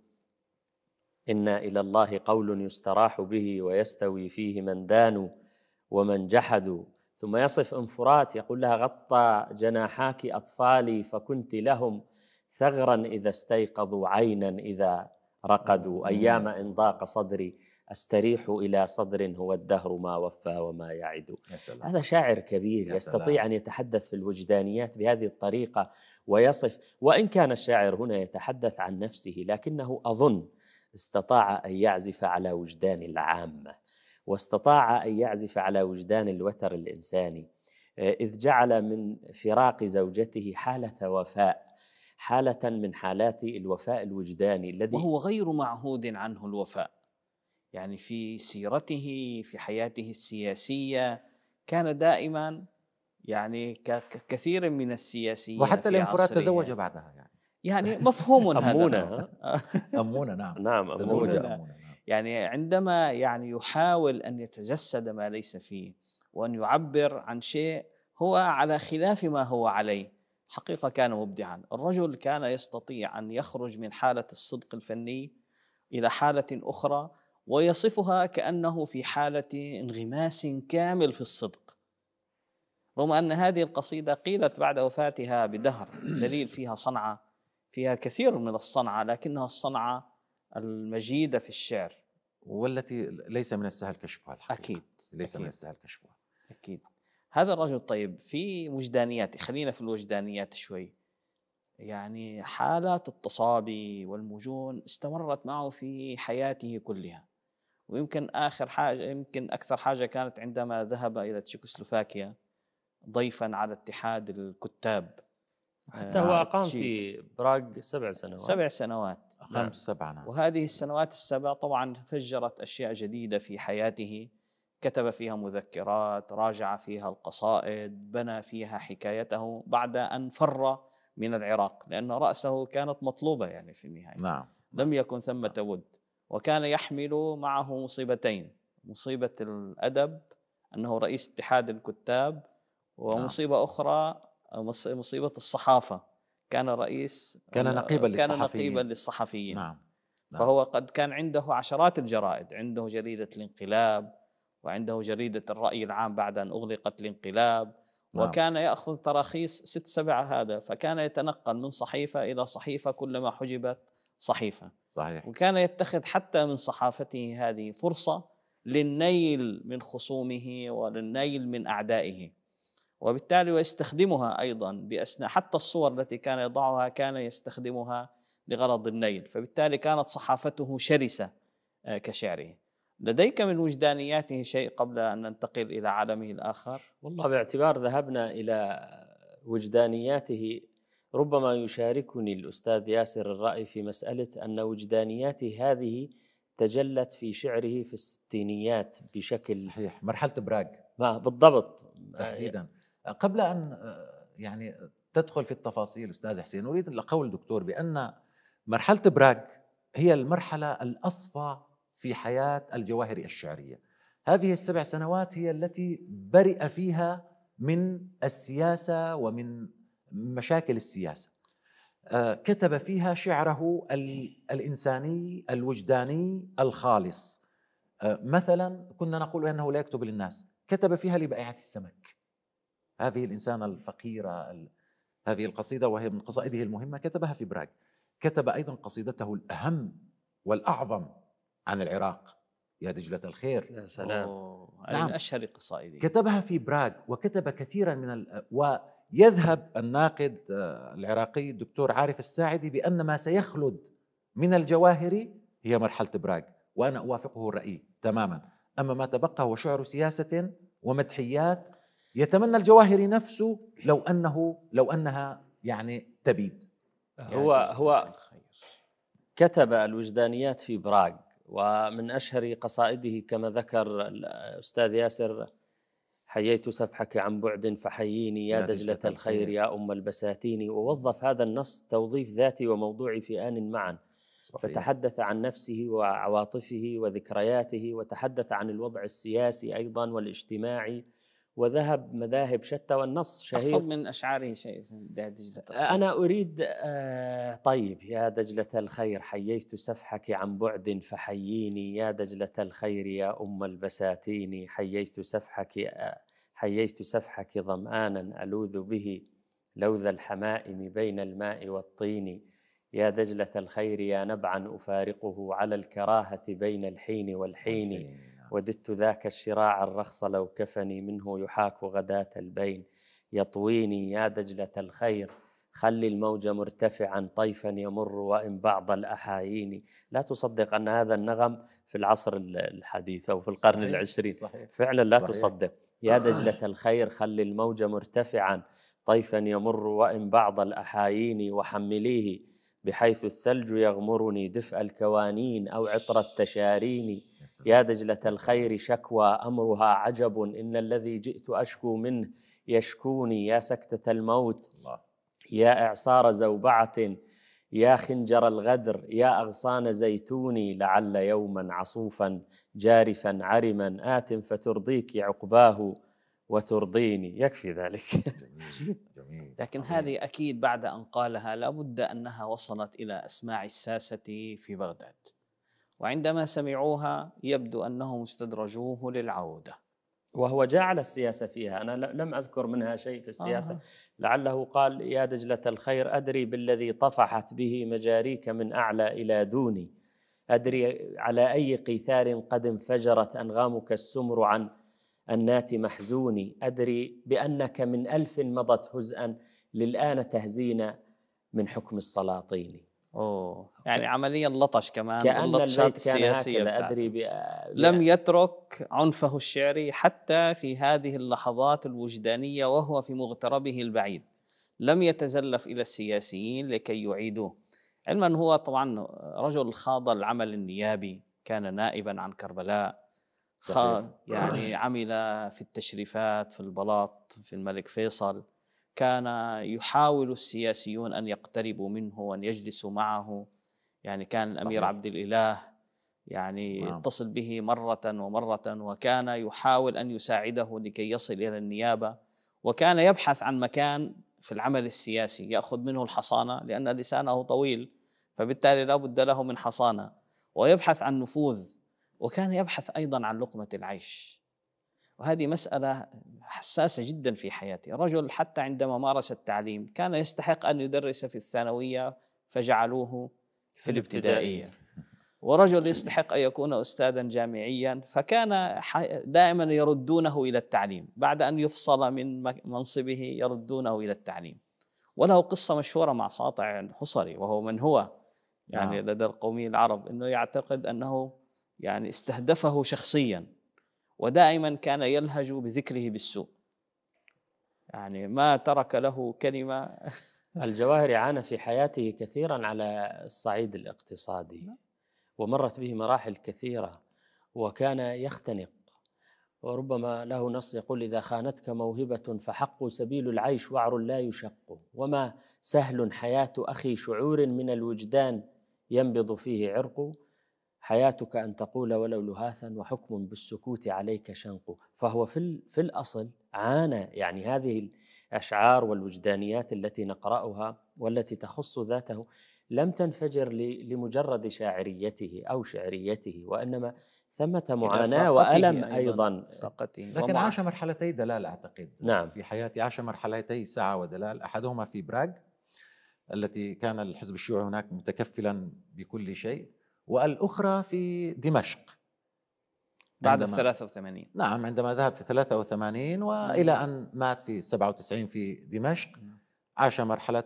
Speaker 3: إن إلى الله قول يستراح به، ويستوي فيه من دانوا ومن جحدوا. ثم يصف انفرات، يقول لها: غطى جناحاك أطفالي، فكنت لهم ثغرا إذا استيقظوا، عينا إذا رقدوا، أيام إن ضاق صدري أستريح إلى صدر، هو الدهر ما وفى وما يعد. هذا شاعر كبير يستطيع أن يتحدث في الوجدانيات بهذه الطريقة ويصف. وإن كان الشاعر هنا يتحدث عن نفسه، لكنه أظن استطاع أن يعزف على وجدان العامة، واستطاع أن يعزف على وجدان الوتر الإنساني، إذ جعل من فراق زوجته حالة وفاء، حالة من حالات الوفاء الوجداني الذي
Speaker 1: وهو غير معهود عنه الوفاء. يعني في سيرته في حياته السياسية كان دائما يعني ككثير من السياسيين،
Speaker 2: وحتى الانفراد تزوج بعدها يعني
Speaker 1: يعني مفهوم
Speaker 3: أمونة
Speaker 2: أمونة نعم
Speaker 3: نعم
Speaker 2: تزوج
Speaker 1: أمونة.
Speaker 2: أمونة.
Speaker 1: يعني عندما يعني يحاول أن يتجسد ما ليس فيه، وأن يعبر عن شيء هو على خلاف ما هو عليه، حقيقة كان مبدعا. الرجل كان يستطيع أن يخرج من حالة الصدق الفني إلى حالة أخرى، ويصفها كأنه في حالة انغماس كامل في الصدق، رغم أن هذه القصيدة قيلت بعد وفاتها بدهر، دليل فيها صنعة، فيها كثير من الصنعة، لكنها الصنعة المجيدة في الشعر،
Speaker 2: والتي ليس من السهل كشفها الحقيقة.
Speaker 1: أكيد
Speaker 2: ليس
Speaker 1: أكيد.
Speaker 2: من السهل كشفها
Speaker 1: أكيد. هذا الرجل طيب في وجدانيات، خلينا في الوجدانيات شوي. يعني حالات التصابي والمجون استمرت معه في حياته كلها، ويمكن آخر حاجة يمكن أكثر حاجة كانت عندما ذهب إلى تشيكوسلوفاكيا ضيفا على اتحاد الكتاب.
Speaker 3: حتى هو أقام في براغ سبع سنوات
Speaker 1: سبع سنوات
Speaker 2: خمس سبع نعم.
Speaker 1: وهذه السنوات السبع طبعا فجرت أشياء جديدة في حياته، كتب فيها مذكرات، راجع فيها القصائد، بنى فيها حكايته بعد أن فر من العراق، لأن رأسه كانت مطلوبة يعني في النهاية.
Speaker 2: نعم.
Speaker 1: لم يكن ثمة ود، وكان يحمل معه مصيبتين: مصيبة الأدب أنه رئيس اتحاد الكتاب، ومصيبة نعم. أخرى مصيبة الصحافة، كان رئيس
Speaker 2: كان نقيبا
Speaker 1: كان
Speaker 2: للصحفيين.
Speaker 1: نقيبا للصحفيين.
Speaker 2: نعم. نعم.
Speaker 1: فهو قد كان عنده عشرات الجرائد، عنده جريدة الانقلاب، وعنده جريدة الرأي العام بعد أن أغلقت الانقلاب. نعم. وكان يأخذ تراخيص ست سبع هذا، فكان يتنقل من صحيفة إلى صحيفة كلما حجبت صحيفة.
Speaker 2: صحيح.
Speaker 1: وكان يتخذ حتى من صحافته هذه فرصة للنيل من خصومه وللنيل من أعدائه، وبالتالي ويستخدمها أيضا بأثناء حتى الصور التي كان يضعها كان يستخدمها لغرض النيل، فبالتالي كانت صحافته شرسة كشعره. لديك من وجدانياته شيء قبل أن ننتقل إلى عالمه الآخر؟
Speaker 3: والله باعتبار ذهبنا إلى وجدانياته، ربما يشاركني الأستاذ ياسر الرأي في مسألة أن وجدانياته هذه تجلت في شعره في الستينيات بشكل
Speaker 2: صحيح، مرحلة براغ.
Speaker 3: ما بالضبط
Speaker 2: تحديدا. قبل أن يعني تدخل في التفاصيل أستاذ حسين، أريد القول دكتور بأن مرحلة براغ هي المرحلة الأصفى في حياة الجواهري الشعرية. هذه السبع سنوات هي التي برئ فيها من السياسة ومن مشاكل السياسة. كتب فيها شعره الإنساني الوجداني الخالص، مثلا كنا نقول أنه لا يكتب للناس، كتب فيها لبائعة السمك. هذه الإنسانة الفقيرة، هذه القصيدة وهي من قصائده المهمة كتبها في براغ. كتب أيضا قصيدته الأهم والأعظم عن العراق، يا دجلة الخير.
Speaker 3: يا سلام.
Speaker 1: نعم، من أشهر قصائده.
Speaker 2: كتبها في براغ، وكتب كثيرا من ال... ويذهب الناقد العراقي الدكتور عارف الساعدي بأن ما سيخلد من الجواهر هي مرحلة براغ، وأنا أوافقه الرأي تماما. أما ما تبقى هو شعر سياسة ومدحيات، يتمنى الجواهري نفسه لو أنه لو أنها يعني تبيد.
Speaker 3: هو هو كتب الوجدانيات في براغ، ومن أشهر قصائده كما ذكر الأستاذ ياسر: حييت سفحك عن بعد فحييني يا دجلة الخير يا أم البساتين. ووظف هذا النص توظيف ذاتي وموضوعي في آن معا. صحيح. فتحدث عن نفسه وعواطفه وذكرياته، وتحدث عن الوضع السياسي أيضا والاجتماعي، وذهب مذاهب شتى. والنص شهير.
Speaker 1: أحفظ من أشعاره شيء دجلة الخير.
Speaker 3: أنا أريد آه طيب: يا دجلة الخير حييت سفحك عن بعد فحييني يا دجلة الخير يا أم البساتين. حييت سفحك آه حييت سفحك ظمآنا ألوذ به لوذ الحمائم بين الماء والطين. يا دجلة الخير يا نبعا أفارقه على الكراهة بين الحين والحين. وددت ذاك الشراع الرخص لو كفني منه يحاك غداة البين. يطويني يا دجلة الخير خلي الموج مرتفعا طيفا يمر وإن بعض الأحايين. لا تصدق أن هذا النغم في العصر الحديث أو في القرن صحيح. العشرين صحيح. فعلا لا صحيح. تصدق. يا دجلة الخير خلي الموج مرتفعا طيفا يمر وإن بعض الأحايين. وحمليه بحيث الثلج يغمرني دفء الكوانين أو عطر التشارين. يا دجلة الخير شكوى أمرها عجب إن الذي جئت أشكو منه يشكوني. يا سكتة الموت الله. يا إعصار زوبعة يا خنجر الغدر يا أغصان زيتوني. لعل يوما عصوفا جارفا عرما آت فترضيك عقباه وترضيني. يكفي ذلك.
Speaker 1: جميل. جميل. لكن هذه أكيد بعد أن قالها لابد أنها وصلت إلى أسماع الساسة في بغداد، وعندما سمعوها يبدو أنهم استدرجوه للعودة،
Speaker 3: وهو جعل السياسة فيها. أنا لم أذكر منها شيء في السياسة. آه. لعله قال: يا دجلة الخير أدري بالذي طفحت به مجاريك من أعلى إلى دوني. أدري على أي قيثار قد انفجرت أنغامك السمر عن النات محزوني. أدري بأنك من ألف مضت هزءا للآن تهزين من حكم السلاطين.
Speaker 1: أوه. يعني عمليا لطش كمان
Speaker 3: كأن
Speaker 1: اللطشات السياسية.
Speaker 3: أدري
Speaker 1: لم يترك عنفه الشعري حتى في هذه اللحظات الوجدانية وهو في مغتربه البعيد، لم يتزلف إلى السياسيين لكي يعيدوه. علما هو طبعا رجل خاض العمل النيابي، كان نائبا عن كربلاء، يعني عمل في التشريفات في البلاط في الملك فيصل. كان يحاول السياسيون أن يقتربوا منه وأن يجلسوا معه. يعني كان الأمير عبد الإله يعني يتصل به مرة ومرة، وكان يحاول أن يساعده لكي يصل إلى النيابة، وكان يبحث عن مكان في العمل السياسي يأخذ منه الحصانة، لأن لسانه طويل فبالتالي لا بد له من حصانة، ويبحث عن نفوذ، وكان يبحث أيضا عن لقمة العيش. وهذه مسألة حساسة جدا في حياته. رجل حتى عندما مارس التعليم كان يستحق أن يدرس في الثانوية فجعلوه في الابتدائية، ورجل يستحق أن يكون أستاذا جامعيا فكان دائما يردونه إلى التعليم، بعد أن يفصل من منصبه يردونه إلى التعليم. وله قصة مشهورة مع ساطع الحصري، وهو من هو يعني لدى القومي العرب، أنه يعتقد أنه يعني استهدفه شخصيا، ودائما كان يلهج بذكره بالسوء، يعني ما ترك له كلمة.
Speaker 3: الجواهري عانى في حياته كثيرا على الصعيد الاقتصادي، ومرت به مراحل كثيرة، وكان يختنق، وربما له نص يقول: إذا خانتك موهبة فحق سبيل العيش وعر لا يشق، وما سهل حياة أخي شعور من الوجدان ينبض فيه عرق، حياتك أن تقول ولو لهاثا وحكم بالسكوت عليك شنق. فهو في, في الأصل عانى. يعني هذه الأشعار والوجدانيات التي نقرأها والتي تخص ذاته لم تنفجر لمجرد شاعريته أو شعريته، وإنما ثمة معاناة وألم أيضا.
Speaker 2: لكن عاش مرحلتي دلال أعتقد.
Speaker 3: نعم.
Speaker 2: في حياتي عاش مرحلتي ساعة ودلال، أحدهما في براغ التي كان الحزب الشيوعي هناك متكفلا بكل شيء، والأخرى في دمشق
Speaker 1: بعد الثلاثة وثمانين.
Speaker 2: نعم، عندما ذهب في ثلاثة وثمانين وإلى أن مات في سبعة وتسعين في دمشق. عاش مرحلة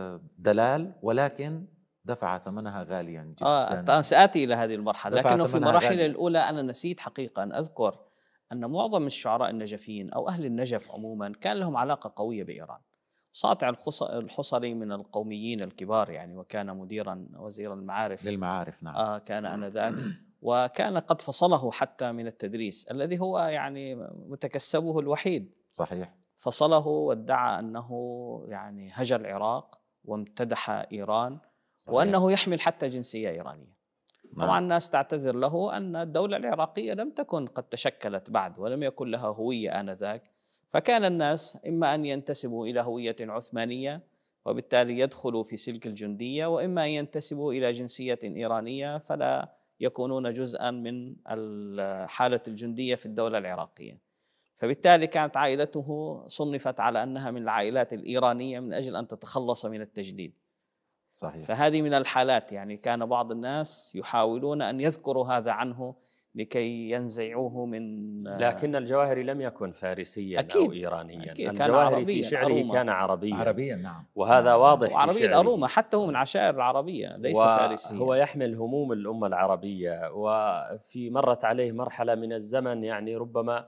Speaker 2: دلال، ولكن دفع ثمنها غاليا جدا.
Speaker 1: آه سآتي إلى هذه المرحلة، لكنه في مراحل الأولى أنا نسيت حقيقة أن أذكر أن معظم الشعراء النجفيين أو أهل النجف عموما كان لهم علاقة قوية بإيران. ساطع الحصري من القوميين الكبار يعني، وكان مديرا وزير المعارف
Speaker 2: للمعارف. نعم.
Speaker 1: آه كان آنذاك، وكان قد فصله حتى من التدريس الذي هو يعني متكسبه الوحيد.
Speaker 2: صحيح.
Speaker 1: فصله وادعى أنه يعني هجر العراق وامتدح إيران. صحيح. وأنه يحمل حتى جنسية إيرانية. نعم. طبعا الناس تعتذر له أن الدولة العراقية لم تكن قد تشكلت بعد ولم يكن لها هوية آنذاك، فكان الناس إما أن ينتسبوا إلى هوية عثمانية وبالتالي يدخلوا في سلك الجندية، وإما أن ينتسبوا إلى جنسية إيرانية فلا يكونون جزءا من حالة الجندية في الدولة العراقية. فبالتالي كانت عائلته صنفت على أنها من العائلات الإيرانية من أجل أن تتخلص من التجديد.
Speaker 2: صحيح.
Speaker 1: فهذه من الحالات، يعني كان بعض الناس يحاولون أن يذكروا هذا عنه لكي ينزعوه من.
Speaker 3: لكن الجواهري لم يكن فارسيا
Speaker 1: أكيد.
Speaker 3: أو إيرانيا.
Speaker 1: أكيد.
Speaker 3: الجواهري في شعره
Speaker 1: أروما.
Speaker 3: كان عربيا
Speaker 2: عربيا. نعم.
Speaker 3: وهذا واضح في
Speaker 1: عربيا
Speaker 3: شعره.
Speaker 1: أروما، حتى هو من عشائر العربية ليس فارسيا.
Speaker 3: هو يحمل هموم الأمة العربية، وفي مرت عليه مرحلة من الزمن يعني ربما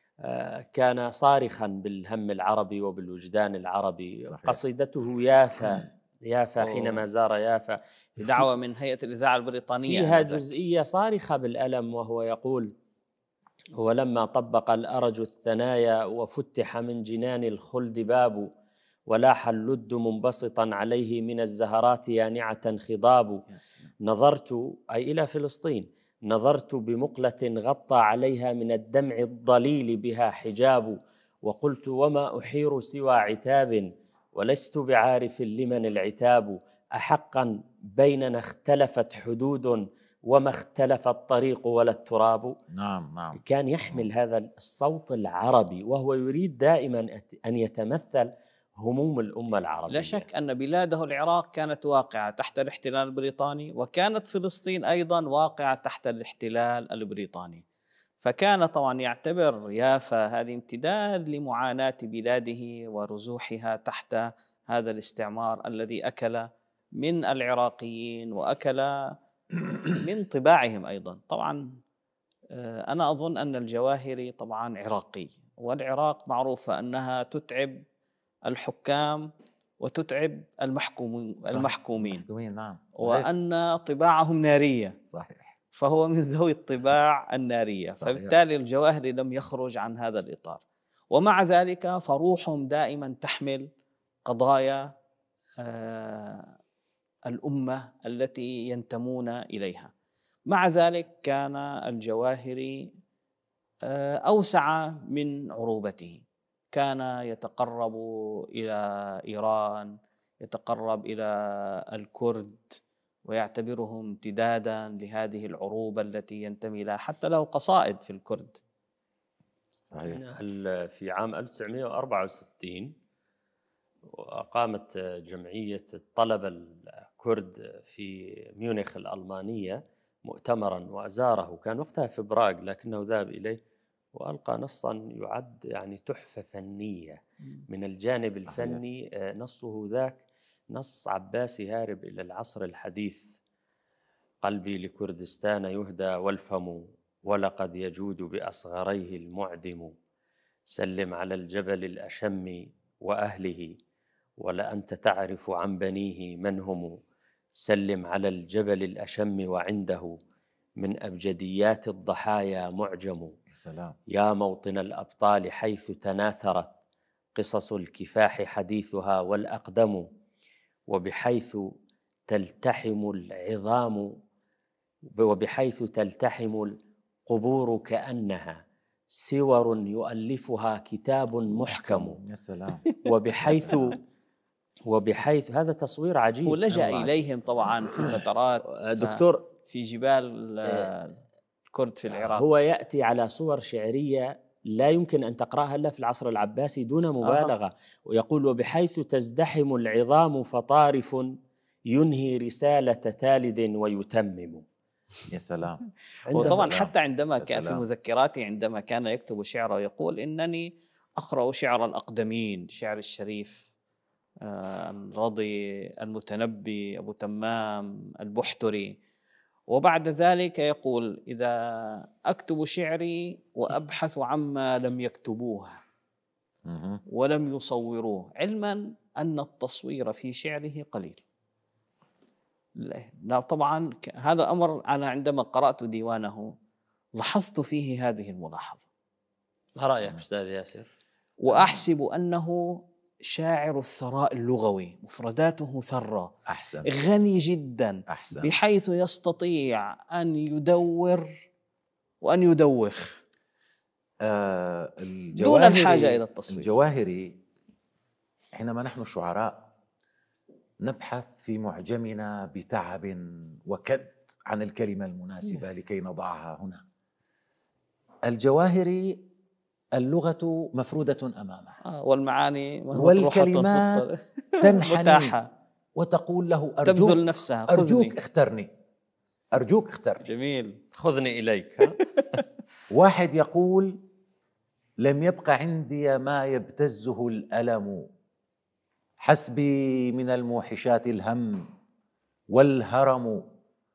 Speaker 3: كان صارخا بالهم العربي وبالوجدان العربي. صحيح. قصيدته يافا يافا حينما زار يافا
Speaker 1: دعوة من هيئة الإذاعة البريطانية
Speaker 3: فيها جزئية صارخة بالألم، وهو يقول: ولما طبق الأرج الثنايا وفتح من جنان الخلد باب، ولاح اللد منبسطا عليه من الزهرات يانعة خضاب، نظرت أي إلى فلسطين، نظرت بمقلة غطى عليها من الدمع الضليل بها حجاب، وقلت وما أحير سوى عتاب ولست بعارف لمن العتاب، أحقا بيننا اختلفت حدود وما اختلف الطريق ولا التراب.
Speaker 2: نعم نعم.
Speaker 3: كان يحمل هذا الصوت العربي وهو يريد دائما أن يتمثل هموم الأمة العربية.
Speaker 1: لا شك أن بلاده العراق كانت واقعة تحت الاحتلال البريطاني، وكانت فلسطين أيضا واقعة تحت الاحتلال البريطاني، فكان طبعا يعتبر يافا هذه امتداد لمعاناة بلاده ورزوحها تحت هذا الاستعمار الذي أكل من العراقيين وأكل من طباعهم أيضا. طبعا أنا أظن أن الجواهري طبعا عراقي، والعراق معروفة أنها تتعب الحكام وتتعب المحكومين المحكومين
Speaker 2: نعم.
Speaker 1: وأن طباعهم نارية.
Speaker 2: صحيح.
Speaker 1: فهو من ذوي الطباع النارية. صحيح. فبالتالي الجواهري لم يخرج عن هذا الإطار، ومع ذلك فروحهم دائما تحمل قضايا آه الأمة التي ينتمون إليها. مع ذلك كان الجواهري آه أوسع من عروبته، كان يتقرب إلى إيران، يتقرب إلى الكرد، ويعتبرهم امتدادا لهذه العروبة التي ينتمي لها، حتى له قصائد في الكرد.
Speaker 3: صحيح. في عام ألف وتسعمائة وأربعة وستين أقامت جمعية الطلبة الكرد في ميونخ الألمانية مؤتمرا وأزاره، كان وقتها في براغ لكنه ذهب إليه وألقى نصا يعد يعني تحفة فنية من الجانب صحيح. الفني. نصه ذاك نص عباسي هارب إلى العصر الحديث: قلبي لكردستان يهدى والفم، ولقد يجود بأصغريه المعدم، سلم على الجبل الأشم وأهله، ولأنت تعرف عن بنيه من هم، سلم على الجبل الأشم وعنده من أبجديات الضحايا معجم.
Speaker 2: سلام.
Speaker 3: يا موطن الأبطال حيث تناثرت قصص الكفاح حديثها والأقدم، وبحيث تلتحم العظام وبحيث تلتحم القبور كأنها سور يؤلفها كتاب محكم.
Speaker 2: يا سلام.
Speaker 3: وبحيث وبحيث هذا تصوير عجيب.
Speaker 1: ولجأ إليهم طبعا في فترات
Speaker 3: دكتور
Speaker 1: في جبال الكرد في العراق.
Speaker 3: هو يأتي على صور شعرية لا يمكن أن تقرأها إلا في العصر العباسي دون مبالغة. آه. ويقول وبحيث تزدحم العظام فطارف ينهي رسالة تالد ويتمم.
Speaker 2: يا سلام.
Speaker 1: وطبعا حتى عندما كان في مذكراته عندما كان يكتب شعره يقول إنني أقرأ شعر الأقدمين، شعر الشريف الرضي، المتنبي، أبو تمام، البحتري. وبعد ذلك يقول إذا أكتب شعري وأبحث عما لم يكتبوه ولم يصوروه، علما أن التصوير في شعره قليل. لا طبعا هذا أمر أنا عندما قرأت ديوانه لاحظت فيه هذه الملاحظة.
Speaker 3: ما رأيك أستاذ ياسر؟
Speaker 1: وأحسب أنه شاعر الثراء اللغوي، مفرداته ثرة،
Speaker 2: أحسن،
Speaker 1: غني جدا،
Speaker 2: أحسن،
Speaker 1: بحيث يستطيع أن يدور وأن يدوخ
Speaker 2: آه
Speaker 1: دون الحاجة إلى التصوير.
Speaker 2: الجواهري حينما نحن الشعراء نبحث في معجمنا بتعب وكد عن الكلمة المناسبة لكي نضعها هنا، الجواهري اللغة مفرودة أمامه
Speaker 1: آه والمعاني
Speaker 2: والكلمات تنحني وتقول له أرجوك
Speaker 1: تبذل نفسها،
Speaker 2: أرجوك اخترني، أرجوك اخترني،
Speaker 1: جميل،
Speaker 3: خذني إليك.
Speaker 2: واحد يقول لم يبق عندي ما يبتزه الألم، حسبي من الموحشات الهم والهرم،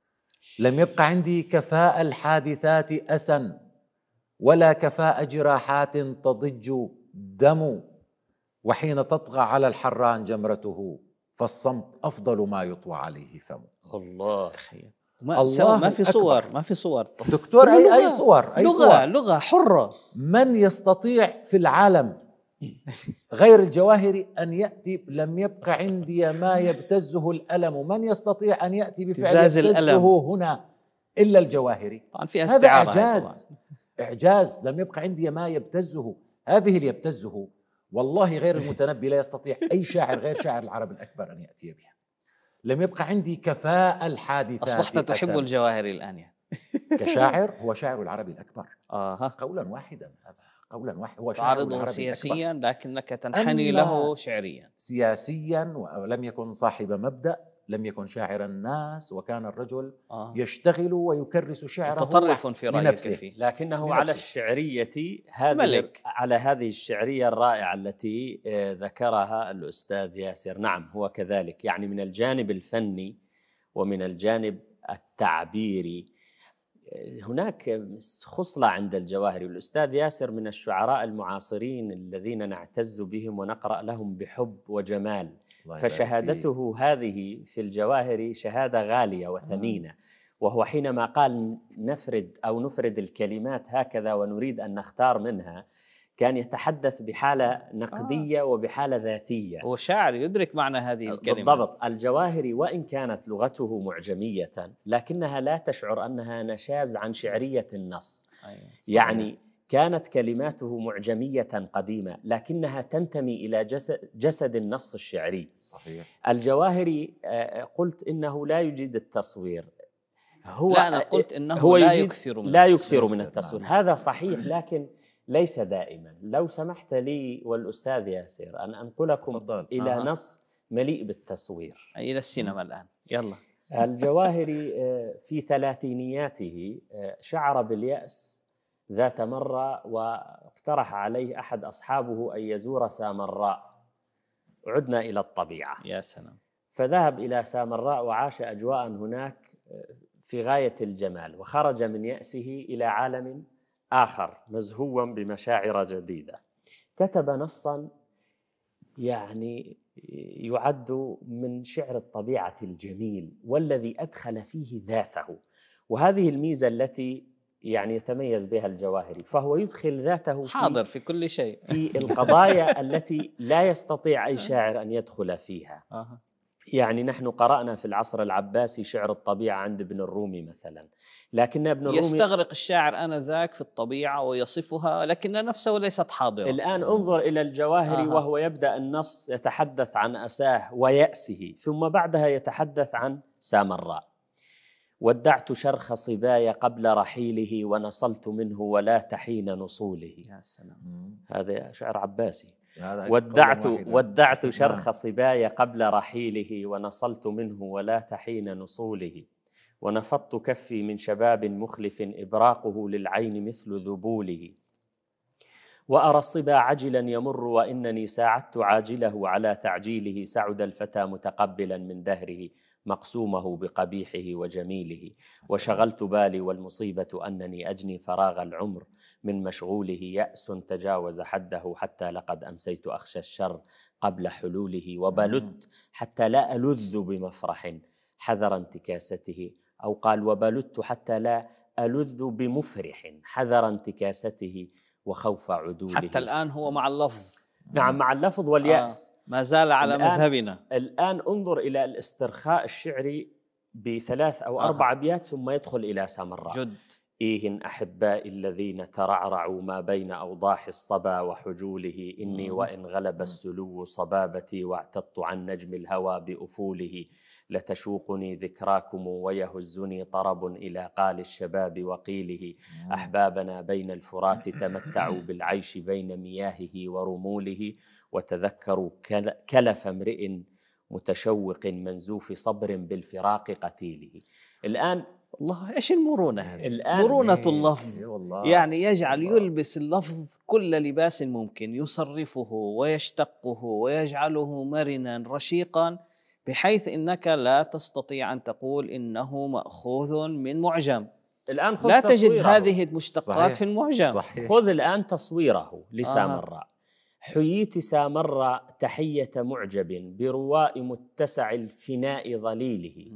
Speaker 2: لم يبق عندي كفاء الحادثات أسا ولا كفاء جراحات تضج دم، وحين تطغى على الحران جمرته فالصمت أفضل ما يطوى عليه فم.
Speaker 3: الله،
Speaker 1: تخيل ما, الله ما في صور أكبر. ما في صور
Speaker 2: دكتور، أي أي صور، أي
Speaker 1: لغة
Speaker 2: صور.
Speaker 1: لغة حرة.
Speaker 2: من يستطيع في العالم غير الجواهري أن يأتي لم يبق عندي ما يبتزه الألم، من يستطيع أن يأتي بفعل يبتزه هنا إلا الجواهري.
Speaker 1: طبعا في
Speaker 2: هذا إعجاز، إعجاز. لم يبق عندي ما يبتزه، هذه اللي يبتزه والله غير المتنبي لا يستطيع أي شاعر غير شاعر العرب الأكبر أن يأتي بها. لم يبق عندي كفاء الحادثات.
Speaker 1: أصبحت تحب الجواهري الآن يعني.
Speaker 2: كشاعر هو شاعر العربي الأكبر
Speaker 1: آه.
Speaker 2: قولا واحدا، هذا قولا واحدا. هو
Speaker 1: تعارضه سياسيا لكنك تنحني له شعريا.
Speaker 2: سياسيا، ولم يكن صاحب مبدأ، لم يكن شاعر الناس، وكان الرجل
Speaker 1: آه.
Speaker 2: يشتغل ويكرس شعره
Speaker 1: متطرف في رأيه
Speaker 2: بنفسه،
Speaker 3: لكنه
Speaker 2: بنفسه.
Speaker 3: على الشعرية هذه
Speaker 1: ملك.
Speaker 3: على هذه الشعرية الرائعة التي ذكرها الأستاذ ياسر. نعم هو كذلك، يعني من الجانب الفني ومن الجانب التعبيري هناك خصلة عند الجواهري. والأستاذ ياسر من الشعراء المعاصرين الذين نعتز بهم ونقرأ لهم بحب وجمال، فشهادته هذه في الجواهري شهادة غالية وثمينة. وهو حينما قال نفرد أو نفرد الكلمات هكذا ونريد أن نختار منها، كان يتحدث بحالة نقدية وبحالة ذاتية.
Speaker 1: هو شاعر يدرك معنى هذه الكلمة
Speaker 3: بالضبط. الجواهري وإن كانت لغته معجمية لكنها لا تشعر أنها نشاز عن شعرية النص.
Speaker 1: أيوة.
Speaker 3: يعني كانت كلماته معجمية قديمة لكنها تنتمي إلى جسد, جسد النص الشعري.
Speaker 2: صحيح.
Speaker 3: الجواهري قلت إنه لا يجيد التصوير،
Speaker 1: هو لا أنا قلت إنه
Speaker 3: هو
Speaker 1: لا يكثر
Speaker 3: من لا يكثر من التصوير. هذا صحيح لكن ليس دائما. لو سمحت لي والأستاذ ياسر أن أنقلكم فضل. إلى آه. نص مليء بالتصوير،
Speaker 1: إلى السينما الآن. يلا.
Speaker 3: الجواهري في ثلاثينياته شعر باليأس ذات مرة، واقترح عليه أحد أصحابه أن يزور سامراء. عدنا إلى الطبيعة.
Speaker 1: يا سلام.
Speaker 3: فذهب إلى سامراء وعاش أجواء هناك في غاية الجمال، وخرج من يأسه إلى عالم آخر مزهوا بمشاعر جديدة. كتب نصا يعني يعد من شعر الطبيعة الجميل والذي أدخل فيه ذاته، وهذه الميزة التي يعني يتميز بها الجواهري، فهو يدخل ذاته في
Speaker 1: حاضر في كل شيء
Speaker 3: في القضايا التي لا يستطيع أي شاعر أن يدخل فيها. يعني نحن قرأنا في العصر العباسي شعر الطبيعة عند ابن الرومي مثلا، لكن ابن الرومي
Speaker 1: يستغرق الشاعر آنذاك في الطبيعة ويصفها، لكن نفسه ليست حاضرة.
Speaker 3: الآن انظر إلى الجواهري
Speaker 1: آه.
Speaker 3: وهو يبدأ النص يتحدث عن أساه ويأسه، ثم بعدها يتحدث عن سامراء. ودعت شرخ صباي قبل رحيله ونصلت منه ولا تحين نصوله.
Speaker 1: يا سلام.
Speaker 3: هذا شعر عباسي.
Speaker 2: هذا
Speaker 3: ودعت
Speaker 2: قولاً واحداً.
Speaker 3: ودعت شرخ صباي قبل رحيله ونصلت منه ولا تحين نصوله. ونفضت كفي من شباب مخلف إبراقه للعين مثل ذبوله. وأرى الصبا عجلا يمر وإنني ساعدت عاجله على تعجيله. سعد الفتى متقبلا من دهره مقسومه بقبيحه وجميله. وشغلت بالي والمصيبة أنني أجني فراغ العمر من مشغوله. يأس تجاوز حده حتى لقد أمسيت أخشى الشر قبل حلوله. وبلدت حتى لا ألذ بمفرح حذر انتكاسته، أو قال وبلدت حتى لا ألذ بمفرح حذر انتكاسته وخوف عدوله.
Speaker 1: حتى الآن هو مع اللفظ.
Speaker 3: نعم، مع اللفظ واليأس.
Speaker 1: آه. ما زال على
Speaker 3: الآن
Speaker 1: مذهبنا.
Speaker 3: الآن انظر إلى الاسترخاء الشعري بثلاث أو أربع أبيات ثم يدخل إلى سامراء.
Speaker 1: جد.
Speaker 3: إيه أحبائي الذين ترعرعوا ما بين أوضاح الصبا وحجوله. إني وإن غلب السلو صبابتي واعتضت عن نجم الهوى بأفوله. لتشوقني ذكراكم ويهزني طرب إلى قال الشباب وقيله. أحبابنا بين الفرات تمتعوا بالعيش بين مياهه ورموله. وتذكروا كلف امرئ متشوق منزوف صبر بالفراق قتيله. الآن
Speaker 1: الله، إيش المرونة هذه؟
Speaker 3: الآن
Speaker 1: مرونة
Speaker 2: إيه
Speaker 1: اللفظ،
Speaker 2: والله.
Speaker 1: يعني يجعل
Speaker 2: والله.
Speaker 1: يلبس اللفظ كل لباس ممكن، يصرفه ويشتقه ويجعله مرنا رشيقا، بحيث إنك لا تستطيع أن تقول إنه مأخوذ من معجم.
Speaker 3: الآن خذ
Speaker 1: لا تجد
Speaker 3: تصويره.
Speaker 1: هذه المشتقات
Speaker 2: صحيح.
Speaker 1: في المعجم.
Speaker 2: صحيح.
Speaker 3: خذ الآن تصويره لسامراء.
Speaker 1: آه.
Speaker 3: حييت سامراء تحية معجب برواء متسع الفناء ظليله.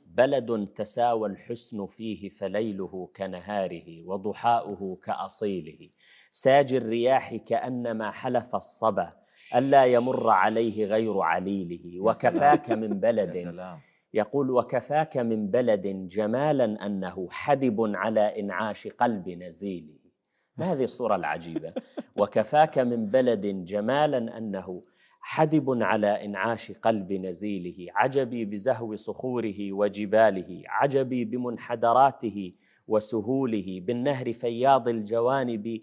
Speaker 3: بلد تساوى الحسن فيه فليله كنهاره وضحاؤه كأصيله. ساج الرياح كأنما حلف الصبا ألا يمر عليه غير عليله. وكفاك من بلد، يقول وكفاك من بلد جمالا أنه حدب على إنعاش قلب نزيله. ما هذه الصورة العجيبة؟ وكفاك من بلد جمالا أنه حدب على إنعاش قلب نزيله. عجبي بزهو صخوره وجباله. عجبي بمنحدراته وسهوله. بالنهر فياض الجوانب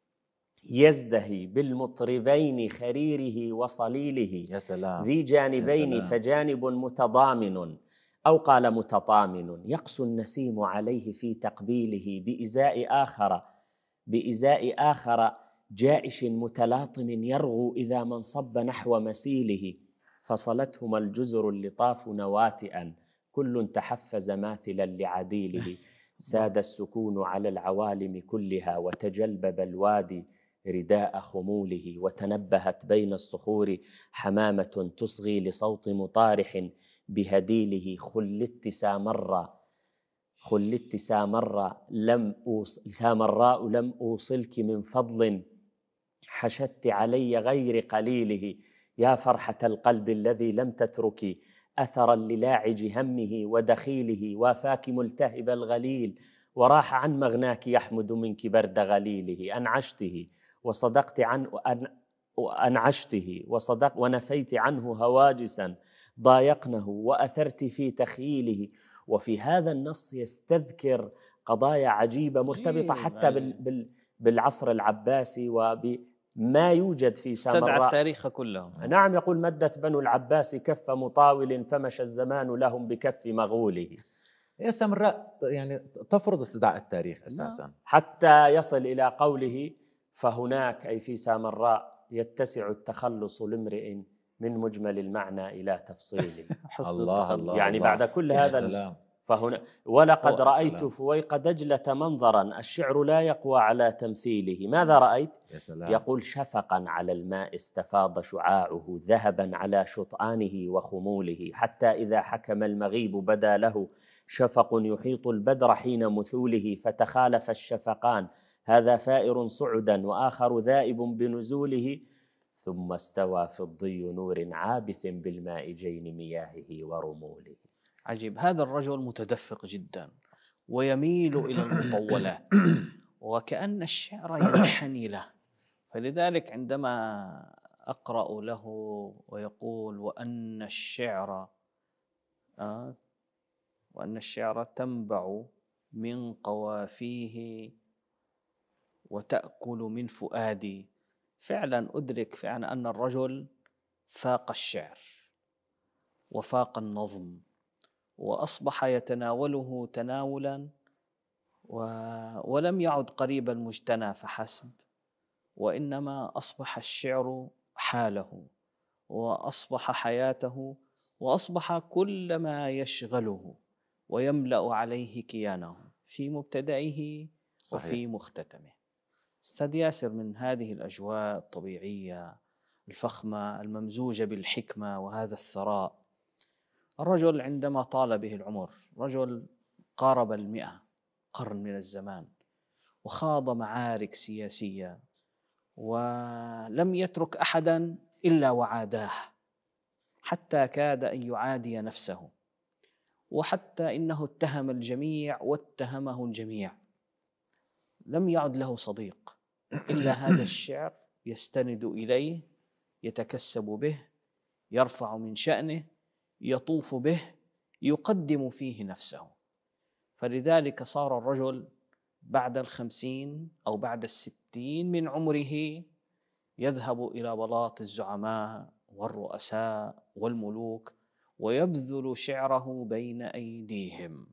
Speaker 3: يزدهي بالمطربين خريره وصليله.
Speaker 2: يا سلام.
Speaker 3: ذي جانبين
Speaker 2: يا سلام.
Speaker 3: فجانب متضامن، أو قال متطامن. يقسو النسيم عليه في تقبيله بإزاء آخر بإزاء آخر جائش متلاطم يرغو إذا من صب نحو مسيله. فصلتهما الجزر اللطاف نواتئا كل تحفز ماثلا لعديله. ساد السكون على العوالم كلها وتجلبب الوادي رداء خموله. وتنبهت بين الصخور حمامة تصغي لصوت مطارح بهديله. خلت سامراء خلت سامراء لم أوص سامراء لم أوصلك من فضل حشدت علي غير قليله. يا فرحة القلب الذي لم تتركي أثرا للاعج همه ودخيله. وافاك ملتهب الغليل وراح عن مغناك يحمد منك برد غليله. أنعشته وصدقت عن أنعشته وصدق ونفيت عنه هواجسا ضايقنه وأثرت في تخييله. وفي هذا النص يستذكر قضايا عجيبة مرتبطة حتى بال بالعصر العباسي وبما يوجد في سامراء.
Speaker 1: استدعى التاريخ كله.
Speaker 3: نعم، يقول مدت بنو العباس كف مطاول فمشى الزمان لهم بكف مغوله.
Speaker 2: يا سامراء يعني تفرض استدعاء التاريخ أساسا
Speaker 3: حتى يصل إلى قوله فهناك أي في سامراء يتسع التخلص لامرئ من مجمل المعنى إلى تفصيله.
Speaker 2: الله الله
Speaker 3: يعني
Speaker 2: الله.
Speaker 3: بعد كل هذا فهنا ولقد رأيت فويق دجلة منظرا الشعر لا يقوى على تمثيله. ماذا رأيت؟
Speaker 2: يا سلام.
Speaker 3: يقول شفقا على الماء استفاض شعاعه ذهبا على شطآنه وخموله. حتى إذا حكم المغيب بدا له شفق يحيط البدر حين مثوله. فتخالف الشفقان هذا فائر صعدا وآخر ذائب بنزوله. ثم استوى في الضي نور عابث بالماء جين مياهه ورموله.
Speaker 1: عجيب، هذا الرجل متدفق جدا ويميل إلى المطولات وكأن الشعر ينحني له. فلذلك عندما أقرأ له ويقول وأن الشعر آه وأن الشعر تنبع من قوافيه وتأكل من فؤادي، فعلا أدرك فعلا أن الرجل فاق الشعر وفاق النظم وأصبح يتناوله تناولا ولم يعد قريب المجتنى فحسب، وإنما أصبح الشعر حاله وأصبح حياته وأصبح كل ما يشغله ويملأ عليه كيانه في مبتدئه وفي مختتمه. أستاذ ياسر، من هذه الأجواء الطبيعية الفخمة الممزوجة بالحكمة وهذا الثراء، الرجل عندما طال به العمر، رجل قارب المئة قرن من الزمان وخاض معارك سياسية ولم يترك أحدا إلا وعاداه، حتى كاد أن يعادي نفسه، وحتى إنه اتهم الجميع واتهمه الجميع، لم يعد له صديق إلا هذا الشعر يستند إليه، يتكسب به، يرفع من شأنه، يطوف به، يقدم فيه نفسه. فلذلك صار الرجل بعد الخمسين أو بعد الستين من عمره يذهب إلى بلاط الزعماء والرؤساء والملوك ويبذل شعره بين أيديهم.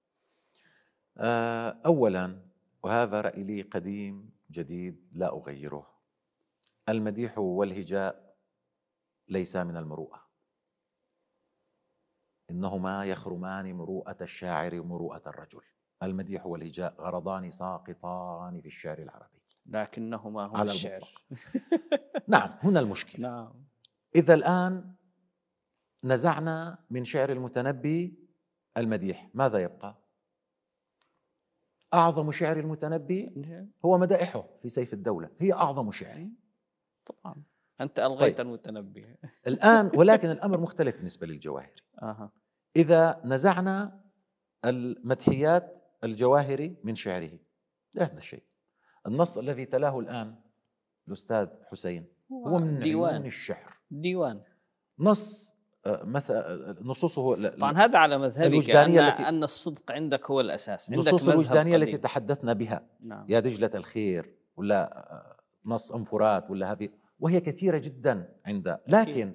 Speaker 2: أولا، وهذا رأي لي قديم جديد لا أغيره، المديح والهجاء ليسا من المروءة، إنهما يخرمان مروءة الشاعر ومروءة الرجل. المديح والهجاء غرضان ساقطان في الشعر العربي،
Speaker 1: لكنهما هما الشعر.
Speaker 2: نعم، هنا المشكلة.
Speaker 1: نعم.
Speaker 2: إذا الآن نزعنا من شعر المتنبي المديح، ماذا يبقى؟ أعظم شعر المتنبي هو مدائحه في سيف الدولة، هي أعظم شعر.
Speaker 1: طبعا أنت ألغيت
Speaker 2: طيب.
Speaker 1: المتنبي
Speaker 2: الآن، ولكن الأمر مختلف بالنسبة للجواهري.
Speaker 1: آه.
Speaker 2: إذا نزعنا المدحيات الجواهري من شعره، لا هذا الشيء. النص الذي تلاه الآن الأستاذ حسين هو من ديوان الشعر،
Speaker 1: ديوان
Speaker 2: نص مثلا نصوصه.
Speaker 1: طبعا هذا على مذهبك أن, أن الصدق عندك هو الأساس، عندك
Speaker 2: نصوص الوجدانية
Speaker 1: قديم.
Speaker 2: التي تحدثنا بها.
Speaker 1: نعم.
Speaker 2: يا دجلة الخير، ولا نص أنفرات، ولا هذه، وهي كثيرة جدا عنده. لكن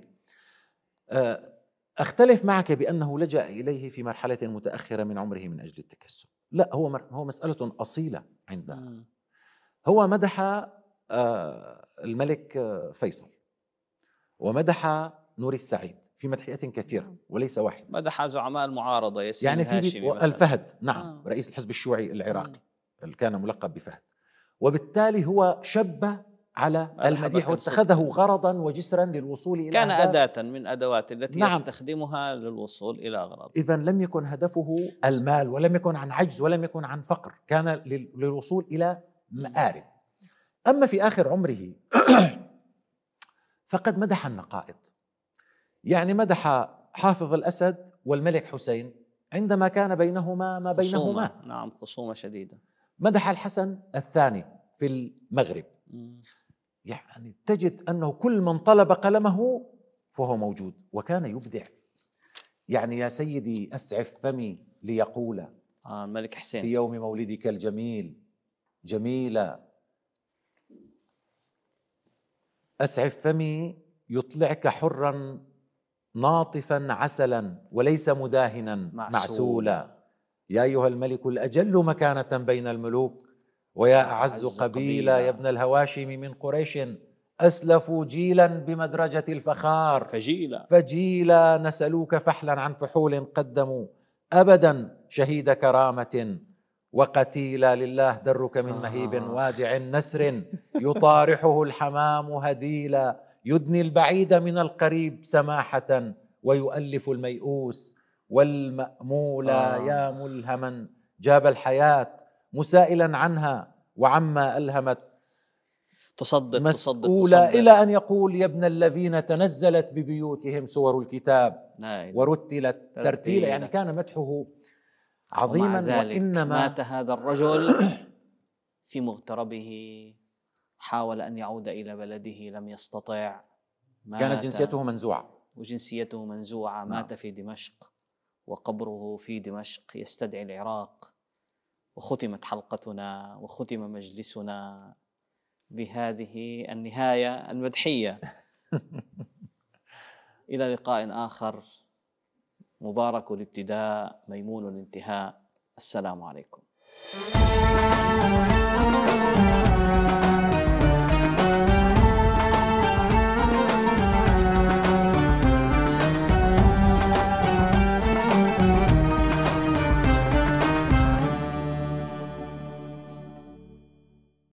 Speaker 2: أختلف معك بأنه لجأ إليه في مرحلة متأخرة من عمره من أجل التكسب. لا، هو هو مسألة أصيلة عنده. هو مدح الملك فيصل ومدح نور السعيد في مدحيات كثيرة وليس واحد.
Speaker 1: مدح زعماء المعارضة، ياسين
Speaker 2: يعني
Speaker 1: الهاشمي
Speaker 2: في الفهد، نعم،
Speaker 1: آه.
Speaker 2: رئيس الحزب الشيوعي العراقي اللي كان ملقب بفهد، وبالتالي هو شب على المديح واتخذه غرضا وجسرا للوصول إلى
Speaker 1: كان
Speaker 2: أهداف.
Speaker 1: أداة من أدوات التي نعم. يستخدمها للوصول إلى أغراض.
Speaker 2: إذن لم يكن هدفه المال، ولم يكن عن عجز، ولم يكن عن فقر، كان للوصول إلى مآرب. أما في آخر عمره فقد مدح النقائض، يعني مدح حافظ الأسد والملك حسين عندما كان بينهما ما بينهما.
Speaker 1: خصومة. نعم، خصومة شديدة.
Speaker 2: مدح الحسن الثاني في المغرب. م. يعني تجد أنه كل من طلب قلمه فهو موجود، وكان يبدع. يعني يا سيدي أسعف فمي ليقول
Speaker 1: آه الملك حسين
Speaker 2: في يوم مولدك الجميل جميلة، أسعف فمي يطلعك حرا ناطفا عسلا وليس مداهنا معسولا, معسولا. يا أيها الملك الأجل مكانة بين الملوك، ويا أعز قبيلة يا ابن الهواشم من قريش، أسلفوا جيلا بمدرجة الفخار،
Speaker 1: فجيلا
Speaker 2: فجيلا نسلوك فحلا عن فحول قدموا، أبدا شهيد كرامة وقتيلا، لله درك من مهيب آه. وادع نسر يطارحه الحمام هديلا، يدني البعيد من القريب سماحة ويؤلف الميؤوس والمأمولا آه. يا ملهما جاب الحياة مسائلا عنها وعما ألهمت.
Speaker 1: تصدق
Speaker 2: مسؤولة
Speaker 1: تصدق
Speaker 2: إلى أن يقول يا ابن الذين تنزلت ببيوتهم سور الكتاب ورتلت ترتيلا. يعني كان مدحه عظيما.
Speaker 1: ومع ذلك
Speaker 2: وإنما
Speaker 1: مات هذا الرجل في مغتربه، حاول أن يعود إلى بلده لم يستطع،
Speaker 2: كانت جنسيته منزوعة
Speaker 1: وجنسيته منزوعة. نعم. مات في دمشق وقبره في دمشق يستدعي العراق. وختمت حلقتنا وختم مجلسنا بهذه النهاية المدحية. إلى لقاء آخر، مبارك الابتداء ميمون الانتهاء. السلام عليكم.